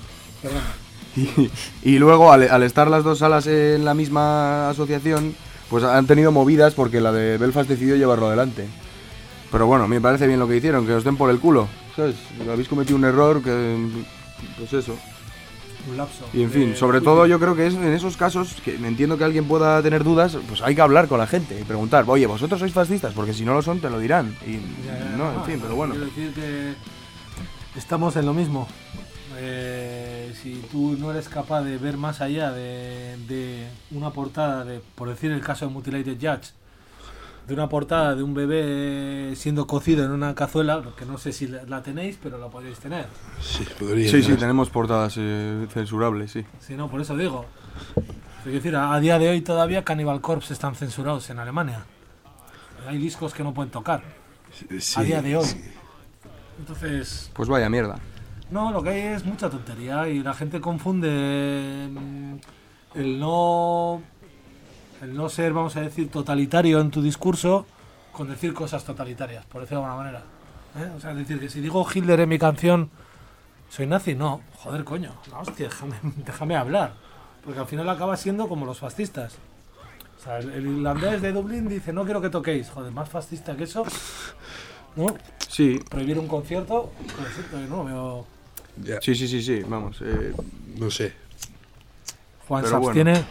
Perdona. Y, y luego, al, al estar las dos salas en la misma asociación, pues han tenido movidas porque la de Belfast decidió llevarlo adelante. Pero bueno, me parece bien lo que hicieron, que os den por el culo, ¿sabes? Habéis cometido un error que... pues eso. Un lapso. Y en fin, sobre todo yo creo que es en esos casos, que entiendo que alguien pueda tener dudas, pues hay que hablar con la gente y preguntar, oye, ¿vosotros sois fascistas? Porque si no lo son, te lo dirán. Y Ya, ya, no, no, en fin, no, pero bueno. Quiero decir que estamos en lo mismo. Eh, si tú no eres capaz de ver más allá de, de una portada, de, por decir el caso de Mutilated Judge, de una portada de un bebé siendo cocido en una cazuela, que no sé si la, la tenéis, pero la podéis tener. Sí, podría. Sí, sí, tenemos portadas eh, censurables, sí. Sí, no, por eso digo. Es decir, a, a día de hoy todavía Cannibal Corpse están censurados en Alemania. Hay discos que no pueden tocar. Sí, a día de hoy. sí. Entonces, Pues vaya mierda. no, lo que hay es mucha tontería y la gente confunde mm, el no el no ser, vamos a decir, totalitario en tu discurso con decir cosas totalitarias, por decirlo de alguna manera. ¿Eh? O sea, es decir, que si digo Hitler en mi canción, ¿soy nazi? No, joder, coño, no, hostia, déjame, déjame hablar, porque al final acaba siendo como los fascistas. O sea, el, el irlandés de Dublín dice, no quiero que toquéis, joder, más fascista que eso, ¿no? Sí, Prohibir un concierto, por cierto, yo no lo veo. Ya, sí, sí, sí, sí, vamos. Eh, no sé. Juan se Pero bueno. abstiene.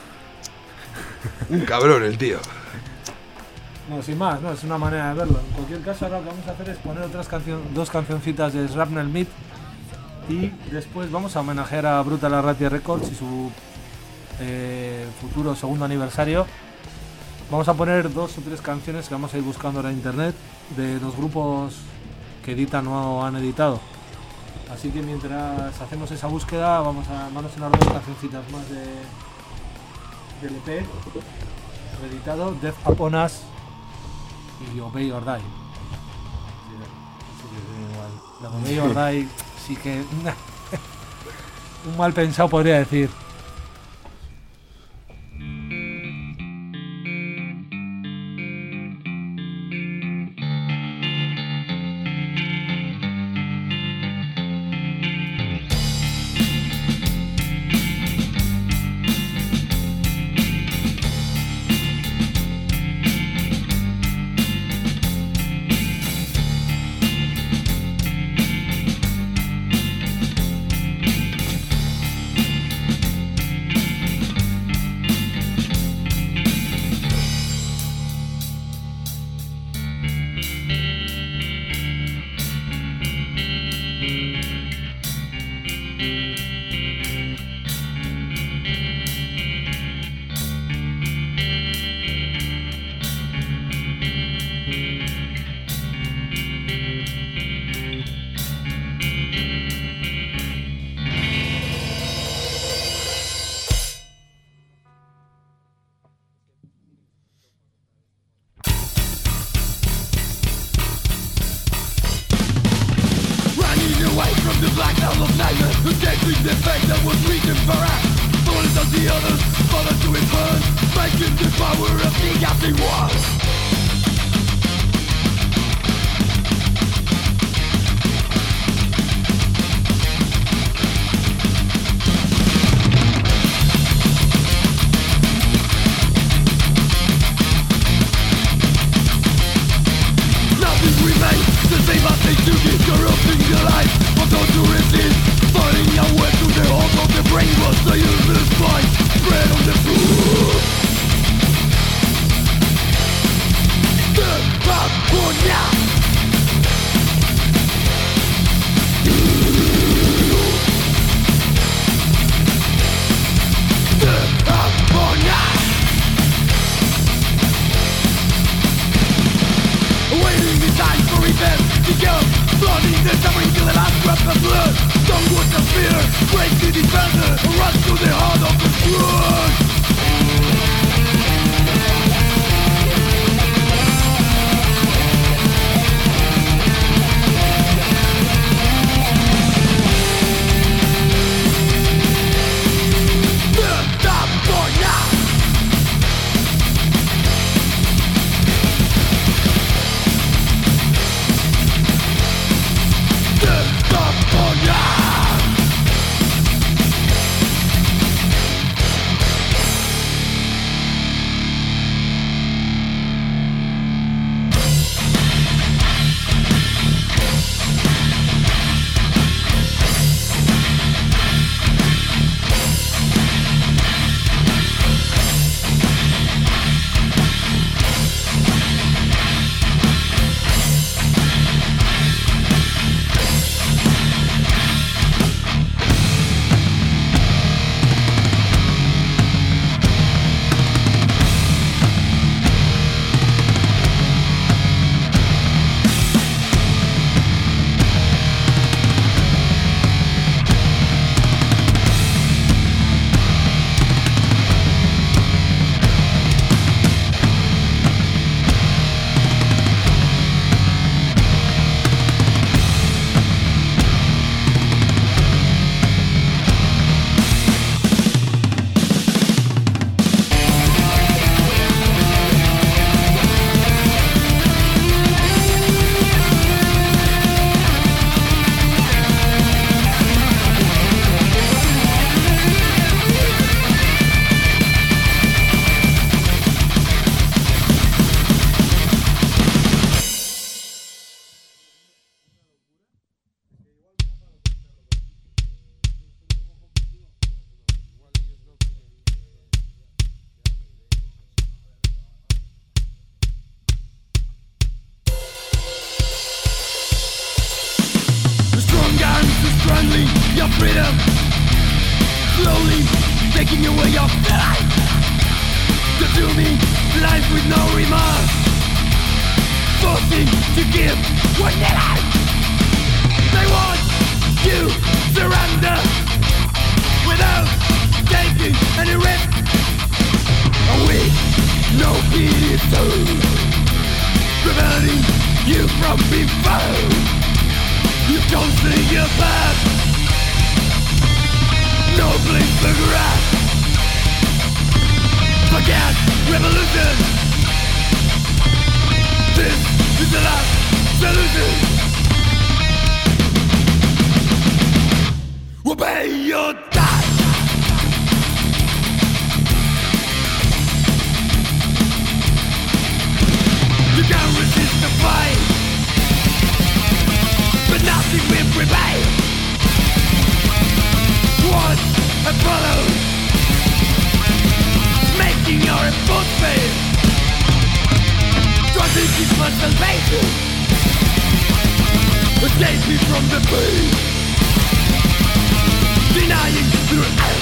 Un cabrón el tío. No, sin más, no, es una manera de verlo. En cualquier caso, ahora lo que vamos a hacer es poner otras canción, dos cancioncitas de Shrapnel Meat y después vamos a homenajear a Brutal Arratia Records y su eh, futuro segundo aniversario. Vamos a poner dos o tres canciones que vamos a ir buscando ahora en internet de los grupos que editan o han editado. Así que mientras hacemos esa búsqueda, vamos a, van a sonar dos cancioncitas más de del E P reeditado, Death Upon Us y Obey or Die. Sí, sí, igual. La de Obey or Die sí que un mal pensado podría decir. away from the black hell of nightmare, escaping the fate that was reaching for us. Bullets of the others, follow to his burn, making the power of the empty walls. The same as they do keep corrupting the life for those who resist, finding a way to the hold of the brainwash, the useless fight, spread on the food. The Paponia. The Paponia. Waiting in time for revenge, the girl flooding the suffering till the last drop of blood. Don't watch the fear, break the defender, run to the heart of the flood. strangling your freedom, slowly taking away your life. Consuming life with no remorse, forcing to give what they like. They want you surrender without taking any risk. We no pity soul, preventing you from being found. You don't see your path, no place for grass. Forget revolution, this is the last solution. Obey your time. You can't resist the fight, but nothing will prevail. Watch and follow, making your effort fail. Try to keep my salvation, escape me from the pain. Denying through out,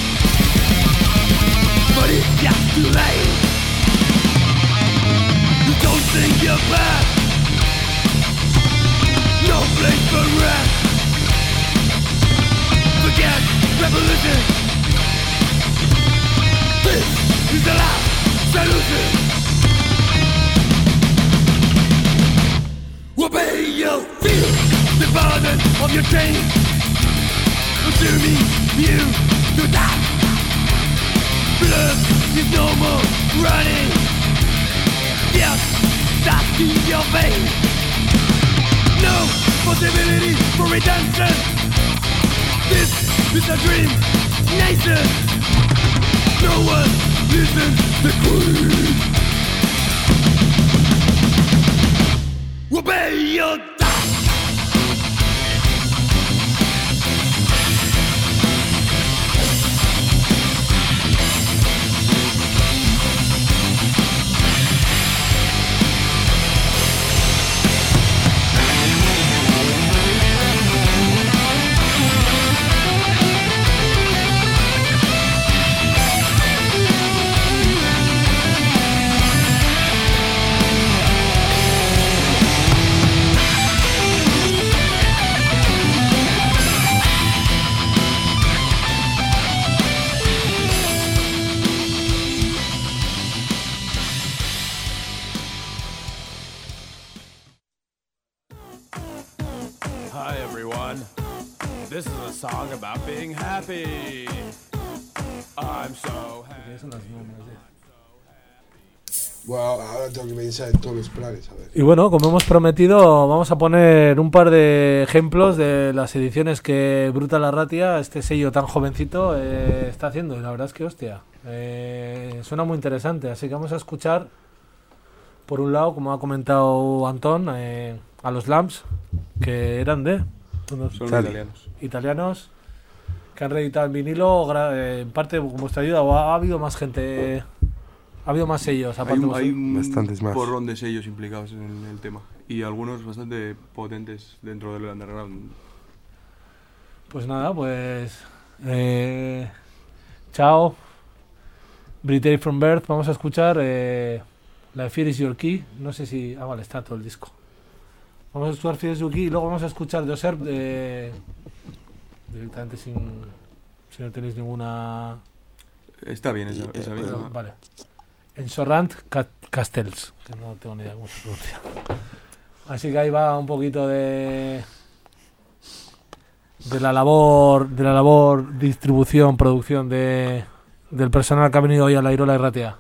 but it's just too late. You don't think you're back, no place for rest. Forget revolution, this is the last solution. Obey your fear, the burden of your chain, consuming you to die. Blood is no more running, yes, that's in your veins. No possibility for redemption, this is a dream nation. No one listens to Queen. Obey your time. Hi everyone. This is a song about being happy. I'm so happy. Bueno, ahora tengo que pensar en todos los planes, a ver. Y bueno, como hemos prometido, vamos a poner un par de ejemplos de las ediciones que Brutal Arratia, este sello tan jovencito, eh, está haciendo. Y la verdad es que, hostia, eh, suena muy interesante. Así que vamos a escuchar, por un lado, como ha comentado Antón, eh, a los Lamps, que eran de... unos Son Sale. italianos. italianos, que han reeditado en vinilo, gra- eh, en parte con vuestra ayuda, o ha, ha habido más gente... Ha habido más sellos, Hay aparte un, de hay vosotros. un Bastantes más. porrón de sellos implicados en el tema. Y algunos bastante potentes dentro del underground. Pues nada, pues... Eh, chao. British from Birth. Vamos a escuchar eh, la de Fear is Your Key. No sé si... Ah, vale, está todo el disco. Vamos a escuchar Fear is Your Key y luego vamos a escuchar The Usurp de... Directamente sin... Si no tenéis ninguna... Está bien esa, esa Pero, misma. vale. Ensorrant Ca- Castells, que no tengo ni idea cómo se pronuncia. Así que ahí va un poquito de de la labor de la labor distribución, producción de del personal que ha venido hoy a la Irola Erratia.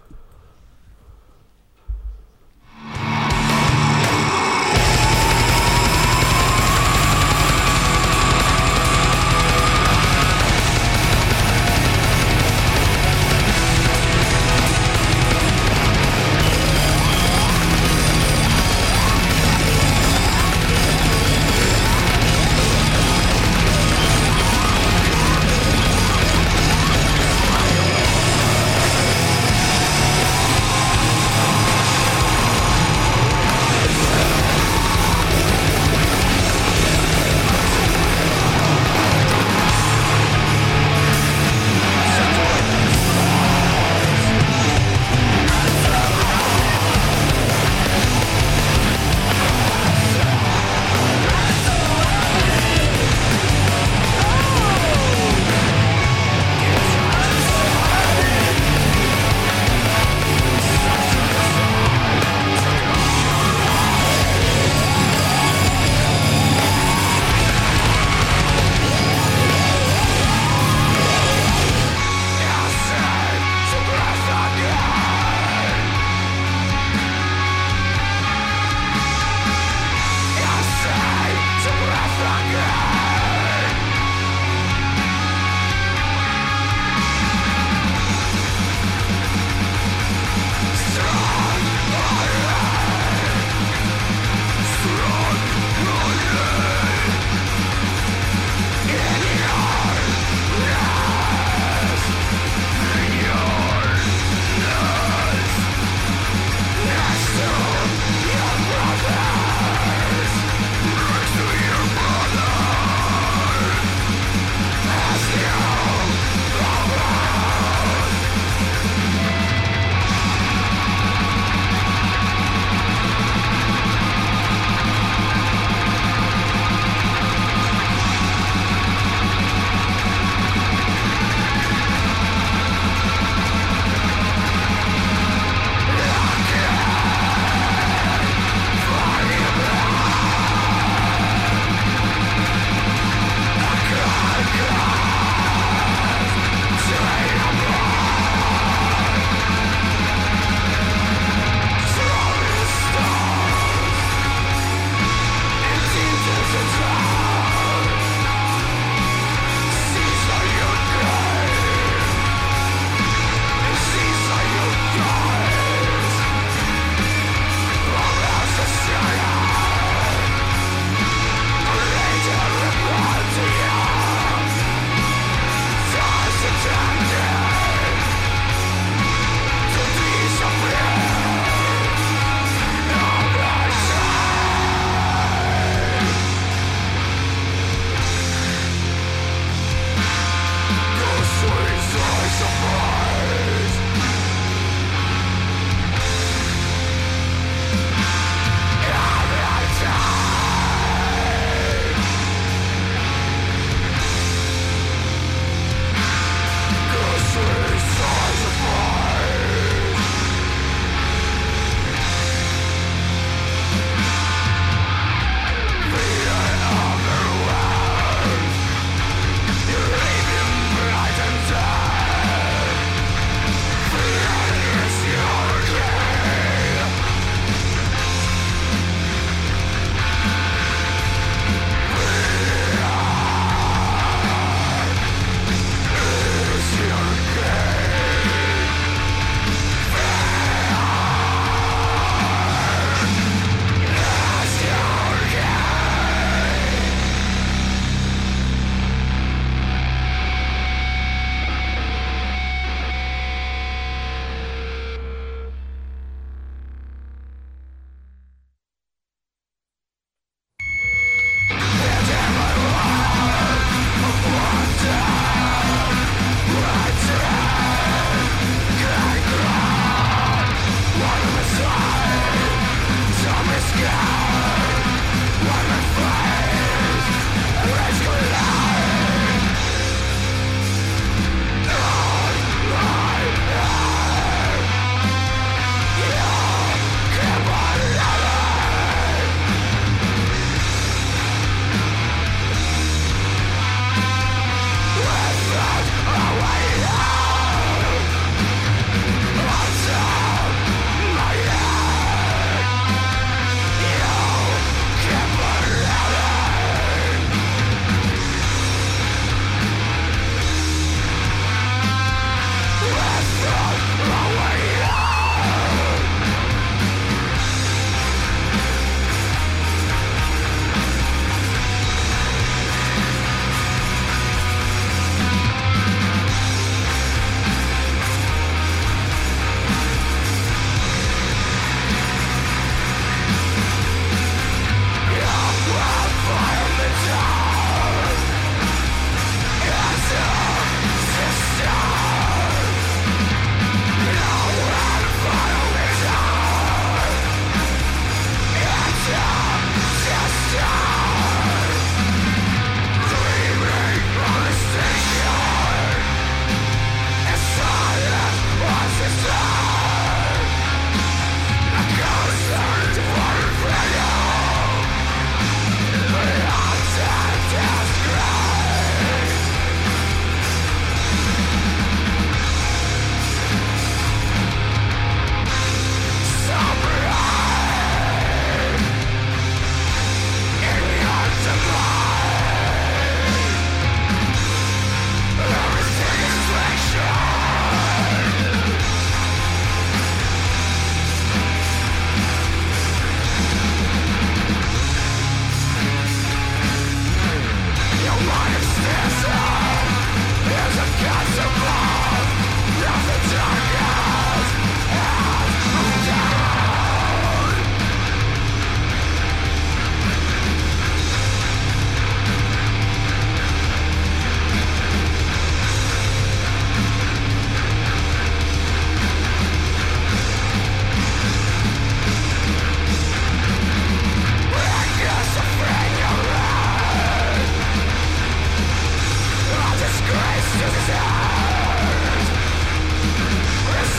Obey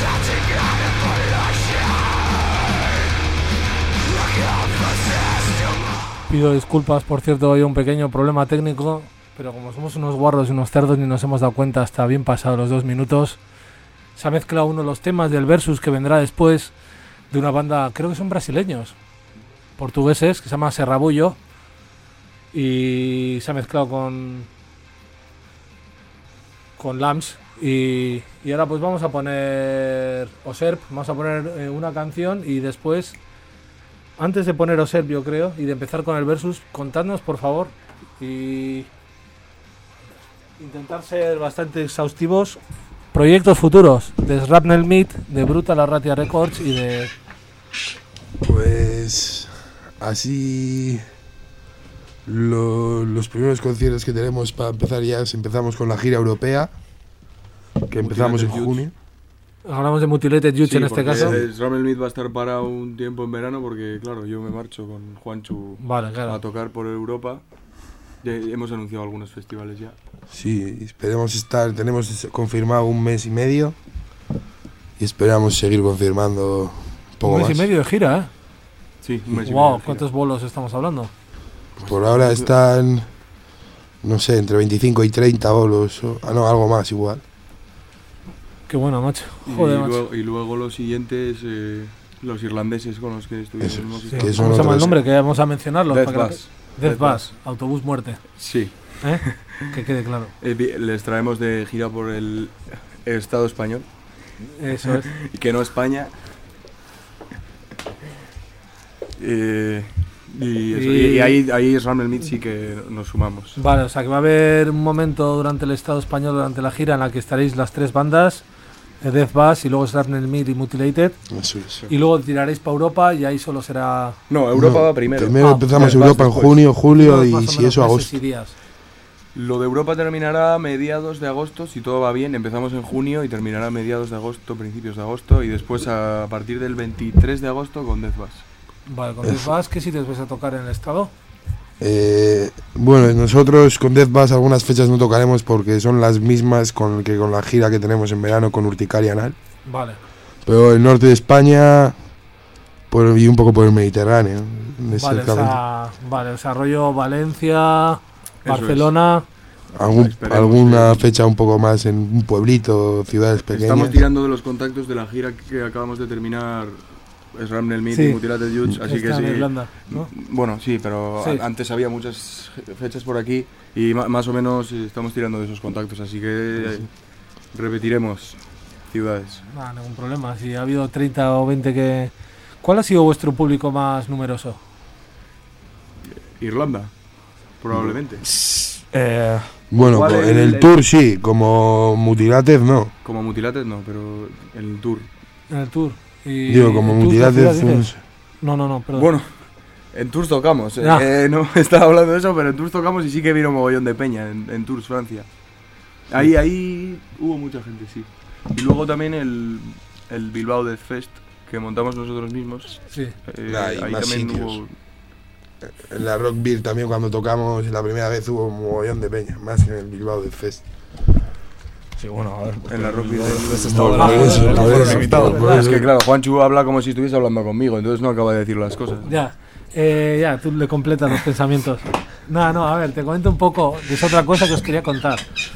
Pido disculpas, por cierto, hay un pequeño problema técnico, pero como somos unos guarros y unos cerdos ni nos hemos dado cuenta hasta bien pasados los dos minutos, se ha mezclado uno de los temas del versus que vendrá después de una banda, creo que son brasileños, portugueses, que se llama Serrabullo, y se ha mezclado con con Lams, y, y ahora pues vamos a poner Oserp, vamos a poner eh, una canción y después, antes de poner Oserp yo creo, y de empezar con el versus, contadnos por favor, y intentar ser bastante exhaustivos, proyectos futuros de Shrapnel Meat, de Brutal Arratia Records y de... Pues así lo- los primeros conciertos que tenemos para empezar ya es, empezamos con la gira europea, que empezamos en Mutilated junio. Hablamos de Mutilated Youth Sí, en este porque caso. el Shrapnel Meat va a estar para un tiempo en verano porque, claro, yo me marcho con Juanchu Vale, claro. a tocar por Europa. Ya hemos anunciado algunos festivales ya. Sí, esperemos estar, tenemos confirmado un mes y medio y esperamos seguir confirmando un poco Un mes más. y medio de gira, ¿eh? Sí, un mes y Wow, medio. ¿cuántos bolos estamos hablando? Por ahora están, no sé, entre veinticinco y treinta bolos, o, ah no, algo más igual. Qué bueno, macho. Y, Joder, macho. luego, y luego los siguientes, eh, los irlandeses con los que estuvimos. Eso, hemos Sí. estado. que son ¿Cómo se llama el otros- nombre? Que vamos a mencionarlo. Death para que la- Bus. Death Death Bus, autobús muerte. Sí, ¿Eh? Que quede claro. Eh, vi- les traemos de gira por el Estado español, Eso es. y que no España. Eh, y, eso, Y- y- y ahí, ahí Shrapnel Meat sí que nos sumamos. Vale, o sea que va a haber un momento durante el Estado español, durante la gira, en la que estaréis las tres bandas, eh, Death Bus y luego Shrapnel Meat y Mutilated, Eso es. y luego tiraréis para Europa y ahí solo será... No, Europa No, va primero. Ah, empezamos Death Bus Europa en después. junio, julio unos y más o si menos eso meses agosto. y días. Lo de Europa terminará a mediados de agosto, si todo va bien. Empezamos en junio y terminará a mediados de agosto, principios de agosto, y después a partir del veintitrés de agosto con Death Bus. Vale, con Death Bus, ¿qué sitios vais a tocar en el Estado? Eh, bueno, nosotros con Death Bus algunas fechas no tocaremos porque son las mismas con, que con la gira que tenemos en verano con Urticaria Anal. Vale. Pero el norte de España por, y un poco por el Mediterráneo. Vale, o exactamente. sea, vale, o sea, rollo Valencia, Eso Barcelona... Algún- esperemos alguna que- fecha un poco más en un pueblito, ciudades pequeñas. Estamos tirando de los contactos de la gira que acabamos de terminar, Shrapnel Meat Sí. y Mutilated Youth, así que Está en sí. Irlanda, ¿no? Bueno, sí, pero Sí. a- antes había muchas fechas por aquí y ma- más o menos eh, estamos tirando de esos contactos, así que eh, repetiremos ciudades. No, ningún problema. Si ha habido treinta o veinte que... ¿Cuál ha sido vuestro público más numeroso? Irlanda, probablemente. Eh, Bueno, Igual co- el- en el el- tour sí, como Mutilated no. Como Mutilated no, pero en el tour. En el tour. Y Digo, como ¿tú qué Mutilated... ciudad dices? pues, No, no, no, perdón. Bueno, en Tours tocamos. eh, Ya. eh, no estaba hablando de eso, pero en Tours tocamos y sí que vino mogollón de peña en, en Tours, Francia. Ahí, ahí hubo mucha gente, sí. Y luego también el, el Bilbao Death Fest que montamos nosotros mismos. Sí. eh, Hay ahí más también sitios. hubo. En la Rock Beer también cuando tocamos la primera vez hubo un mogollón de peña, más que en el Bilbao de Fest. sí, bueno, a ver. En la Rock Beer. Pues del- estaba por la- eso, la- por la- eso, invitado. por eso. Es que claro, Juanchu habla como si estuviese hablando conmigo, entonces no acaba de decir las cosas. Ya. Eh, ya, tú le completas los pensamientos. No, no, a ver, te comento un poco. Es otra cosa que os quería contar.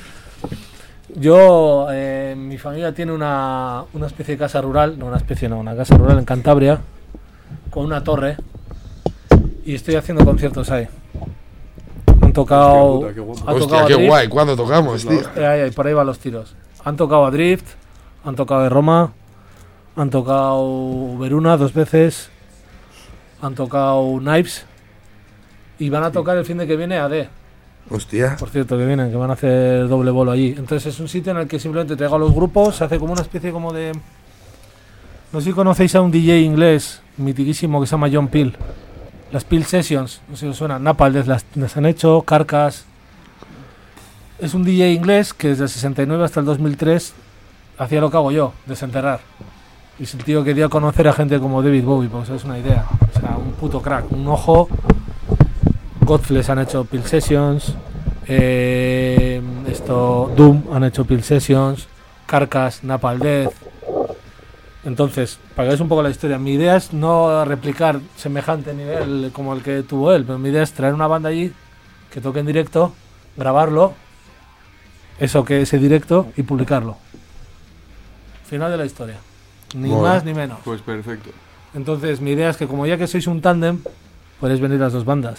Yo, eh, mi familia tiene una, una especie de casa rural, no una especie, no, una casa rural en Cantabria, con una torre, y estoy haciendo conciertos ahí. Han tocado. Hostia puta, qué guapo. ha tocado Hostia, qué Adrift. guay, ¿cuándo tocamos, tío? Eh, ahí, ahí, por ahí van los tiros. Han tocado a Drift, han tocado a Roma, han tocado Veruna dos veces, han tocado Knives y van a tocar el fin de que viene a D. Hostia. Por cierto, que vienen, que van a hacer doble bolo allí. Entonces es un sitio en el que simplemente traigo a los grupos, se hace como una especie como de... No sé si conocéis a un D J inglés mitiquísimo que se llama John Peel. Las Peel Sessions, no sé si os suena, Napalm Death las, las han hecho, Carcass. Es un D J inglés que desde el sesenta y nueve hasta el dos mil tres hacía lo que hago yo, desenterrar. Y es el tío que dio a conocer a gente como David Bowie, porque es una idea. O sea, un puto crack, un ojo. Godflesh han hecho Peel Sessions. Eh, esto, Doom han hecho Peel Sessions. Carcass, Napalm Death. Entonces, para que veáis un poco la historia, mi idea es no replicar semejante nivel como el que tuvo él, pero mi idea es traer una banda allí que toque en directo, grabarlo, eso que ese directo y publicarlo. Final de la historia. Ni Mola. más ni menos. Pues perfecto. Entonces, mi idea es que como ya que sois un tándem, podéis venir las dos bandas.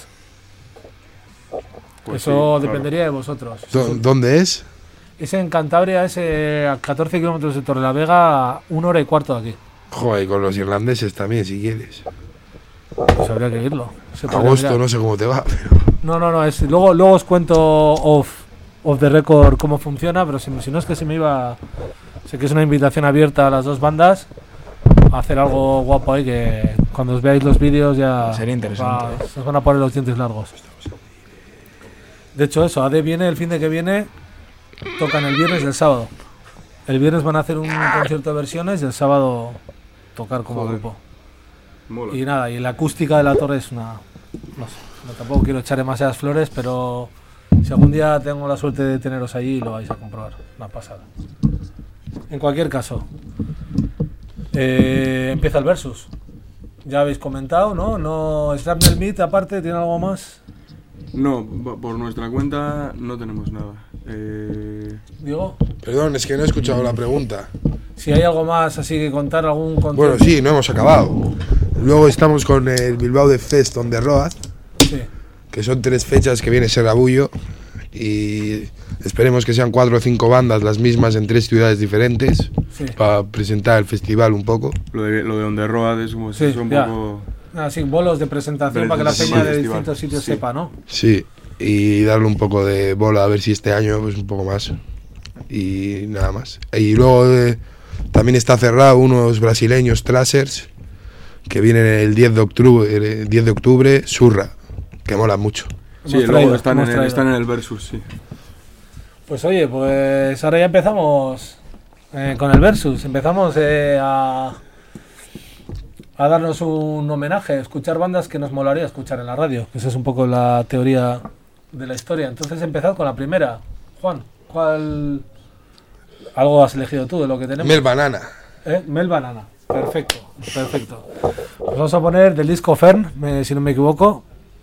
Pues eso sí, claro. dependería de vosotros. ¿Dó- ¿Dónde es? Es en Cantabria, es eh, a catorce kilómetros de Torrelavega, a una hora y cuarto de aquí. Joder, y con los irlandeses también, si quieres. Pues habría que irlo. Se podría Agosto, mirar. no sé cómo te va, pero... No, no, no. Es, luego, luego os cuento off, off the record cómo funciona, pero si, si no es que se me iba... Sé que es una invitación abierta a las dos bandas a hacer algo guapo ahí que cuando os veáis los vídeos ya... Sería interesante. va- se os van a poner los dientes largos. De hecho, eso. A D viene el fin de que viene. Tocan el viernes y el sábado. El viernes van a hacer un concierto de versiones y el sábado tocar como Joder. grupo. Mola. Y nada, y la acústica de la torre es una... No sé, no, tampoco quiero echar demasiadas flores, pero si algún día tengo la suerte de teneros allí, lo vais a comprobar. Una pasada. En cualquier caso, eh, empieza el versus. Ya habéis comentado, ¿no? No, Shrapnel Meat, aparte, ¿tiene algo más? No, bo- por nuestra cuenta no tenemos nada. Eh, Digo, Perdón, es que no he escuchado la pregunta. si hay algo más así que contar, algún concierto. Bueno, sí, no hemos acabado. Luego estamos con el Bilbao de Fest on the Road, Sí. que son tres fechas que viene Serrabullo. Y esperemos que sean cuatro o cinco bandas, las mismas en tres ciudades diferentes, Sí. para presentar el festival un poco. lo de lo de On The Road es como si Sí, es un ya. poco... Ah, sí, bolos de presentación para que la Presentación peña de festival. distintos sitios Sí. sepa, ¿no? Sí, y darle un poco de bola a ver si este año pues un poco más. Y nada más. Y luego eh, también está cerrado unos brasileños Tracers que vienen el diez de octubre, el diez de octubre, Surra, que mola mucho. Sí, Hemos luego traído, están, hemos en el, traído. están en el Versus, sí. Pues oye, pues ahora ya empezamos eh, con el versus. Empezamos eh, a, a darnos un homenaje, escuchar bandas que nos molaría escuchar en la radio. Que esa es un poco la teoría de la historia. Entonces empezad con la primera. Juan, ¿cuál algo has elegido tú de lo que tenemos? Mel Banana. ¿Eh? Mel Banana. Perfecto, perfecto. Pues vamos a poner del disco Fern, me- si no me equivoco.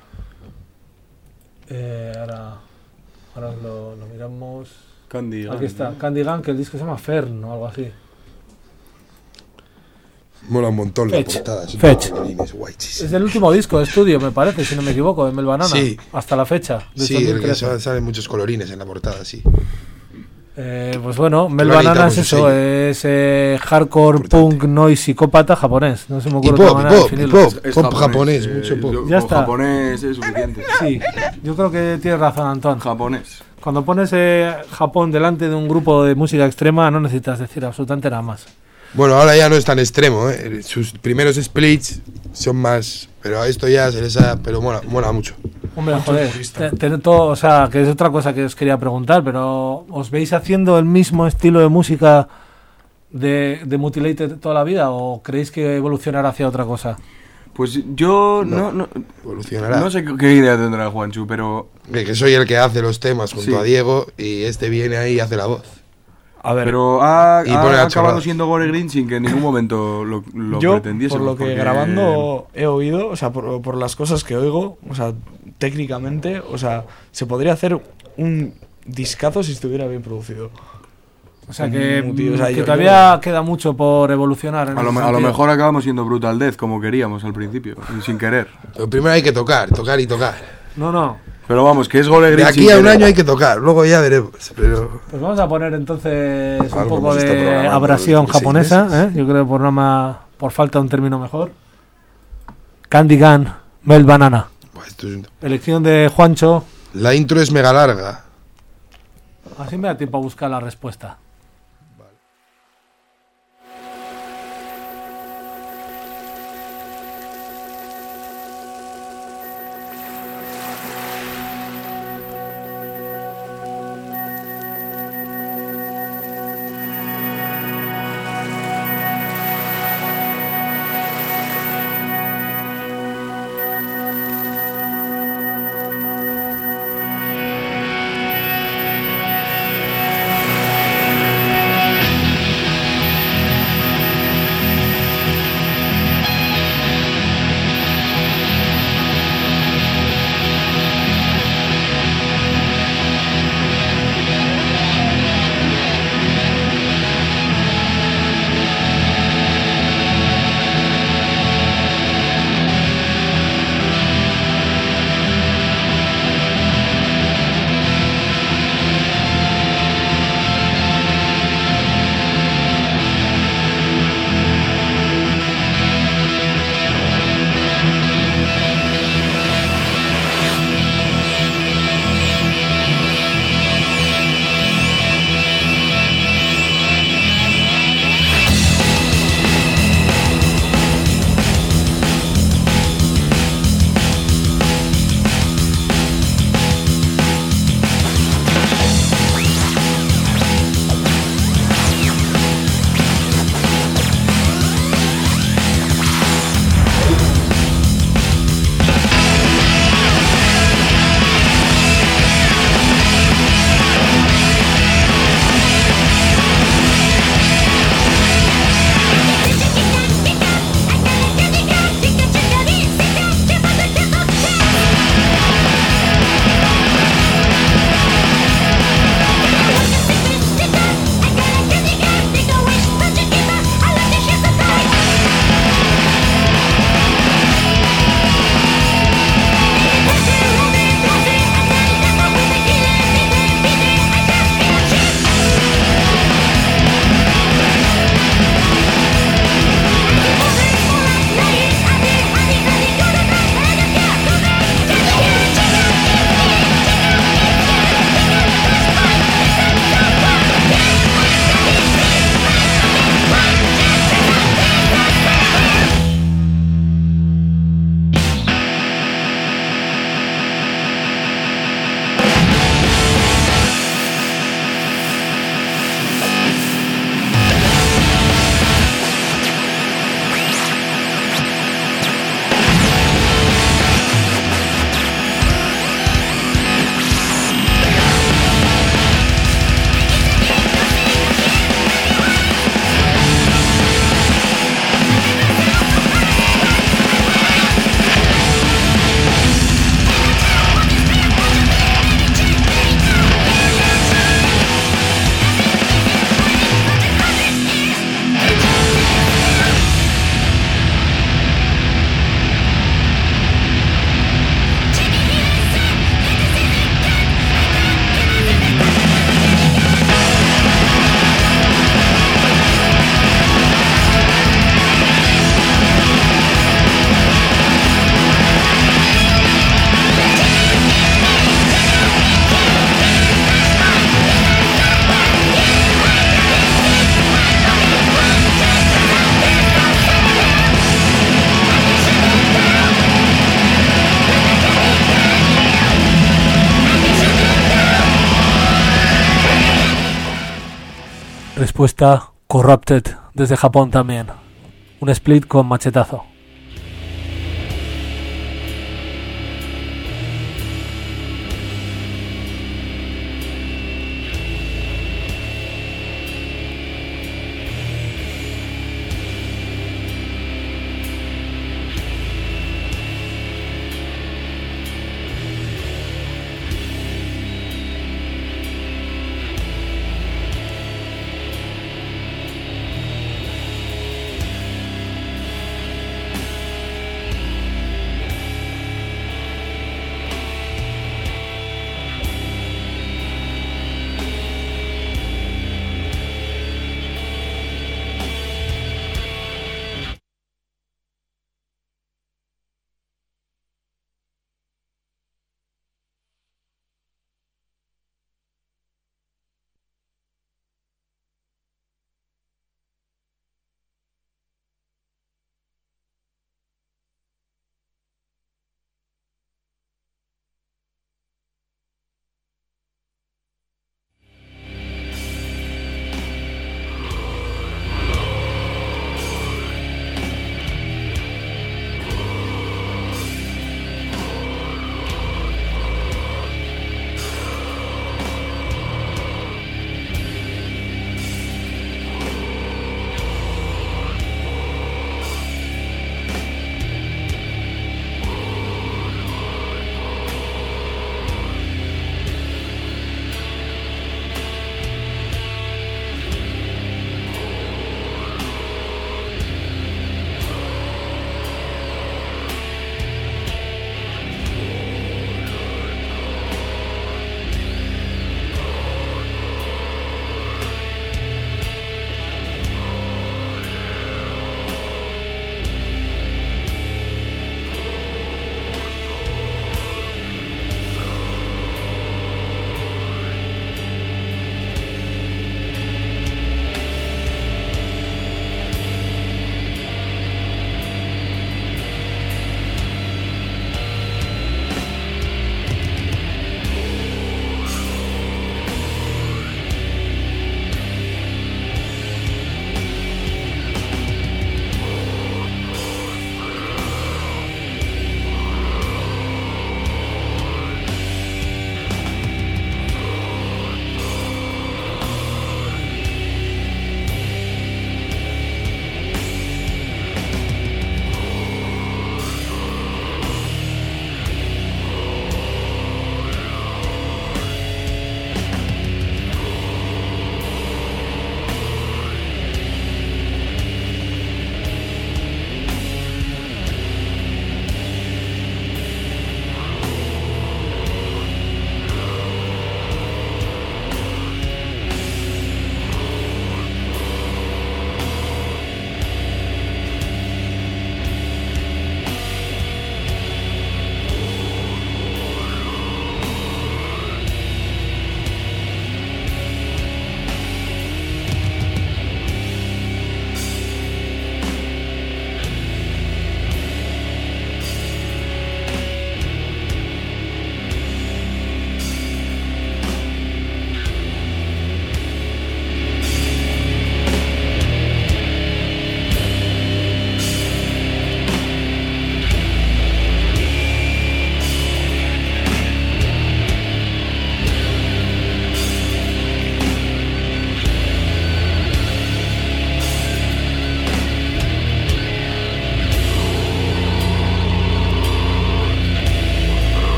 Eh, ahora ahora lo, lo miramos. Candy. Aquí está, Candy Gun, que el disco se llama Fern o algo así. Mola un montón la Fetch. portada. son Fetch. colorines guaychis. Es el último disco de estudio, me parece, si no me equivoco, de Mel Banana. Sí. Hasta la fecha. de Sí, el que dos mil trece. sa- salen muchos colorines en la portada, sí. Eh, pues bueno, Mel Lo han Banana editado es con su eso, sello. es eh, hardcore, Importante. punk, noise, psicópata japonés. No se me Y ocurre otra pop, y manera de pop, y definirlo. pop. Pop japonés, eh, mucho pop. yo- Ya con está. japonés es suficiente. Sí, yo creo que tienes razón, Antón. Japonés. Cuando pones eh, Japón delante de un grupo de música extrema, no necesitas decir absolutamente nada más. Bueno, ahora ya no es tan extremo, ¿eh? Sus primeros splits son más... Pero a esto ya se les ha... Pero mola, mola mucho. Hombre, Mucho joder, purista. te- te- todo, o sea, que es otra cosa que os quería preguntar, pero ¿os veis haciendo el mismo estilo de música de, de Mutilated toda la vida o creéis que evolucionará hacia otra cosa? Pues yo No. no, no, Evolucionará. no sé qué- qué idea tendrá Juanchu, pero... Que, que soy el que hace los temas junto Sí. a Diego y este viene ahí y hace la voz. A ver, Pero ha, Y ha pone la acabado chorrada. siendo Gore Green sin que en ningún momento lo, lo yo, pretendiésemos. por lo que porque- grabando he oído, o sea, por, por las cosas que oigo, o sea, técnicamente, o sea, se podría hacer un discazo si estuviera bien producido. O sea, que, Mm, tío, o sea, que yo- todavía yo- queda mucho por evolucionar. En A lo, ese me- a lo sentido. mejor acabamos siendo Brutal Death como queríamos al principio, y sin querer. Pero primero hay que tocar, tocar y tocar. No, no. Pero vamos, que es Gore De Green aquí sin a un querer. año hay que tocar, luego ya veremos. Pero Pues vamos a poner entonces un Algo poco hemos estado de programando abrasión los últimos seis japonesa, ¿eh? Yo creo por, nama- por falta de un término mejor. Candy Gun, Mel Banana. buah, esto es un- Elección de Juancho. la intro es mega larga. Así me da tiempo a buscar la respuesta. Thank respuesta Corrupted desde Japón también. Un split con machetazo.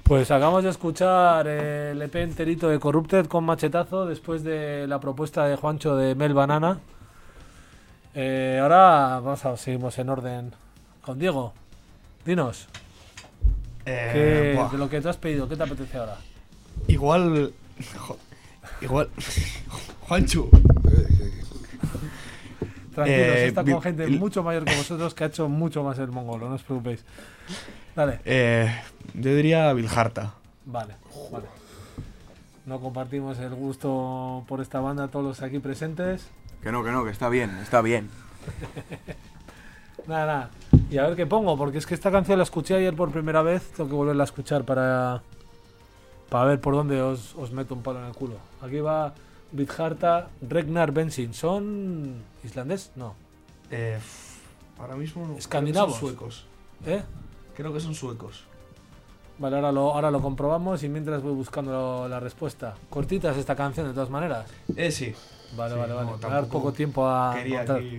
Pues acabamos de escuchar el E P enterito de Corrupted con Machetazo después de la propuesta de Juancho de Mel Banana. Eh, ahora vamos a seguimos en orden con Diego. Dinos, Eh, ¿qué, buah. de lo que te has pedido, ¿qué te apetece ahora? Igual. jo- Igual. Juanchu. Tranquilos, Eh, está vi- con gente el- mucho mayor que vosotros que ha hecho mucho más el mongolo, no os preocupéis. Dale. Eh, yo diría Vilharta. Vale, vale. No compartimos el gusto por esta banda todos los aquí presentes. Que no, que no, que está bien, está bien. Nada, nada. Y a ver qué pongo, porque es que esta canción la escuché ayer por primera vez. Tengo que volverla a escuchar para para ver por dónde os, os meto un palo en el culo. Aquí va Vidharta, Ragnar Bensin. ¿Son islandés? No. Eh, ahora mismo. Escandinavos. Creo que son suecos. ¿Eh? Creo que son suecos. Vale, ahora lo, ahora lo comprobamos y mientras voy buscando la respuesta. Cortita es esta canción de todas maneras. Eh, sí. Vale, Sí, vale, vale. no, Me va a dar tampoco poco tiempo a Quería encontrar. aquí.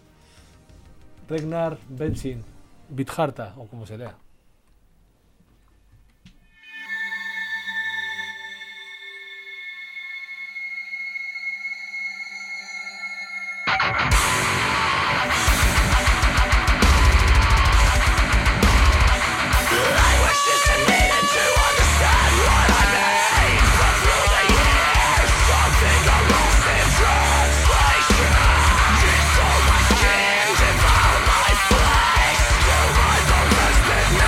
Ragnar Bensin, Vidharta, o como se lea. Translation.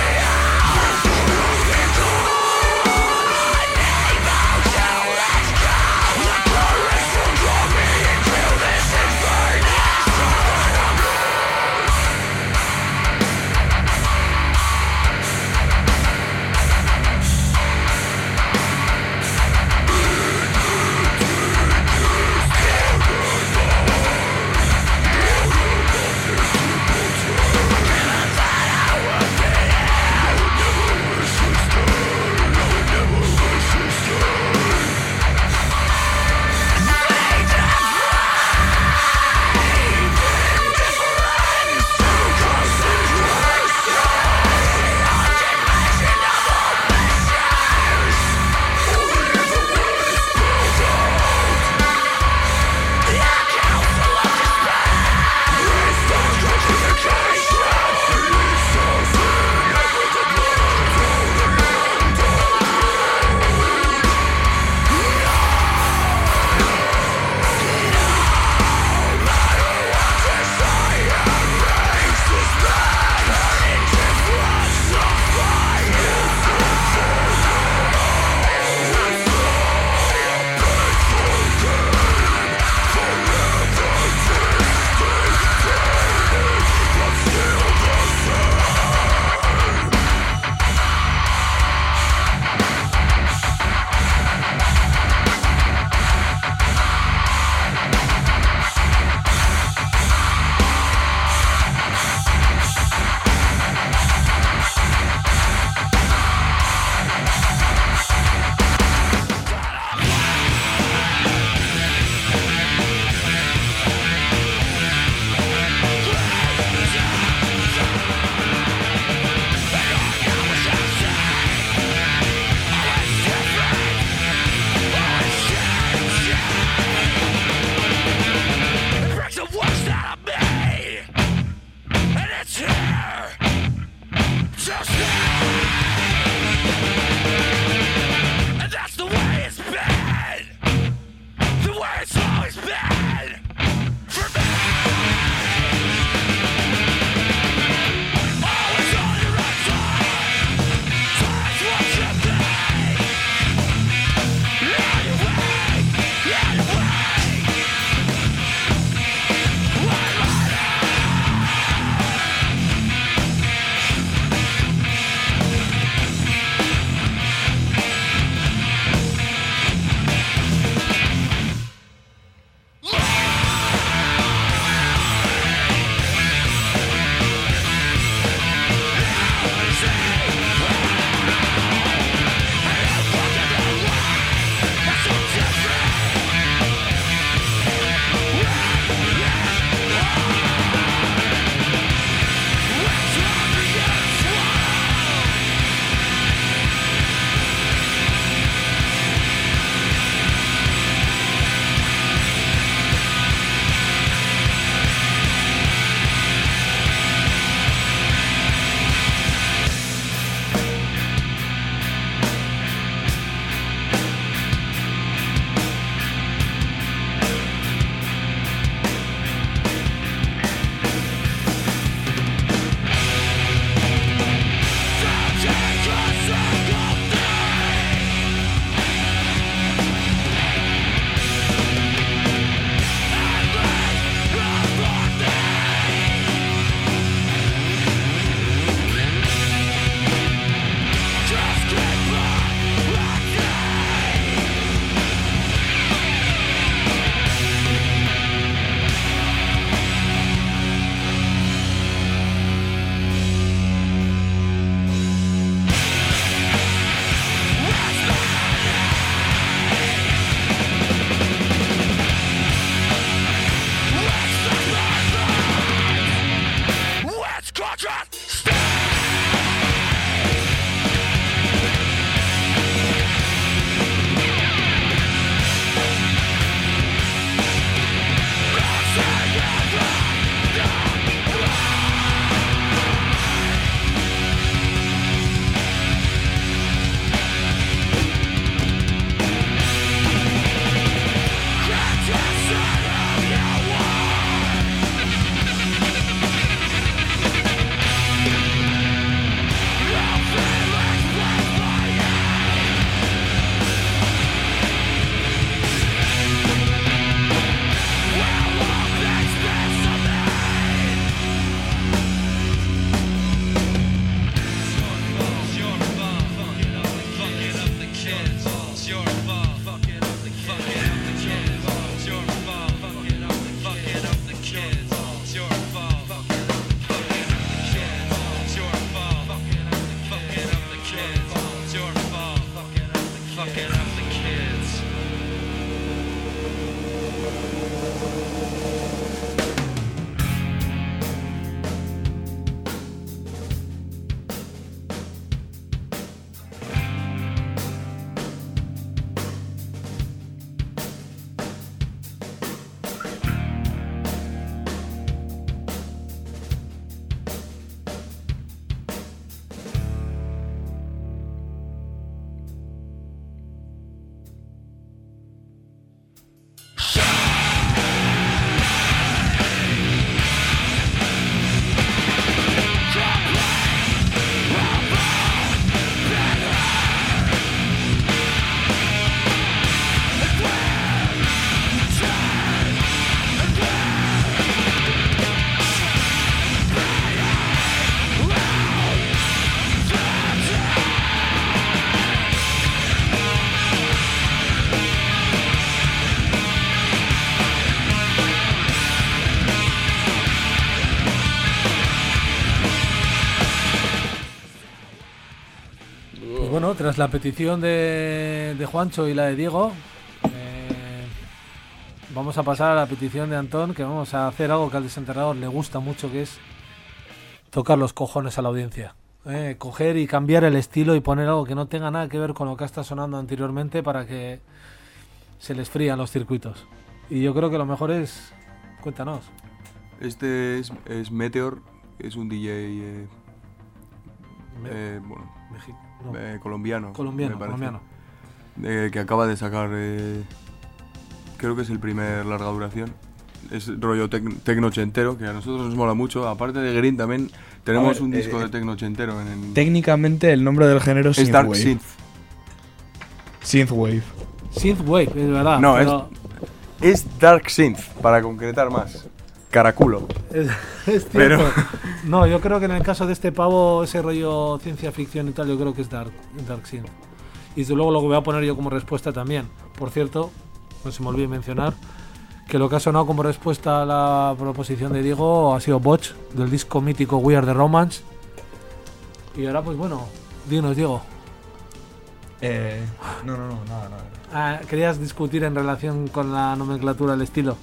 bueno, tras la petición de, de Juancho y la de Diego, eh, vamos a pasar a la petición de Antón, que vamos a hacer algo que al desenterrador le gusta mucho, que es tocar los cojones a la audiencia. Eh, coger y cambiar el estilo y poner algo que no tenga nada que ver con lo que está sonando anteriormente para que se les frían los circuitos. Y yo creo que lo mejor es... Cuéntanos. Este es, es Meteor, es un D J eh, eh, bueno, Meji- no. eh, colombiano. colombiano, me parece. colombiano. Eh, que acaba de sacar, eh, creo que es el primer larga duración. Es rollo tec- tecno ochentero, que a nosotros nos mola mucho. Aparte de Green también tenemos A ver, un disco eh, de tecno ochentero en el... Técnicamente el nombre del género es Es Dark Synthwave. Synth. Synthwave. Synthwave, es verdad. No, pero Es Dark Synth, para concretar más. Caraculo. es, es cierto. Pero- No, yo creo que en el caso de este pavo, ese rollo ciencia ficción y tal, yo creo que es Dark, Dark Synth. Y desde luego lo que voy a poner yo como respuesta también. Por cierto, no se me olvide mencionar que lo que ha sonado como respuesta a la proposición de Diego ha sido Botch, del disco mítico We Are The Romance. Y ahora pues bueno, dinos Diego. Eh, no, no, no, nada, nada. Ah, ¿querías discutir en relación con la nomenclatura del estilo?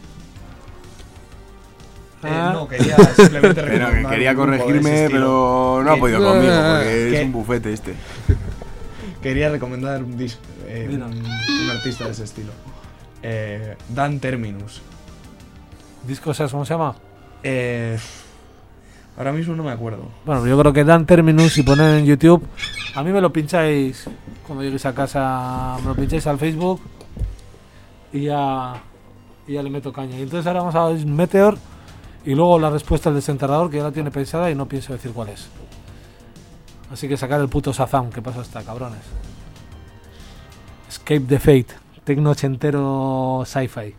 Eh, Ah. no, quería simplemente Pero que recomendar quería un grupo de ese corregirme, estilo. pero no ha Que- podido conmigo, porque ¿Qué? es un bufete este. Quería recomendar un disco, eh, Mira. un, un artista de ese estilo. Eh, Dan Terminus. ¿Disco sabes cómo se llama? Eh, ahora mismo no me acuerdo. Bueno, yo creo que Dan Terminus y poner en YouTube. A mí me lo pincháis cuando lleguéis a casa, me lo pincháis al Facebook y ya, y ya le meto caña. Y entonces ahora vamos a ver Meteor y luego la respuesta del desenterrador, que ya la tiene pensada y no pienso decir cuál es. Así que sacar el puto Shazam, que pasa hasta cabrones. Escape the Fate, tecno ochentero sci-fi.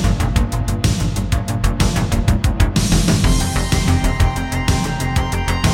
Thank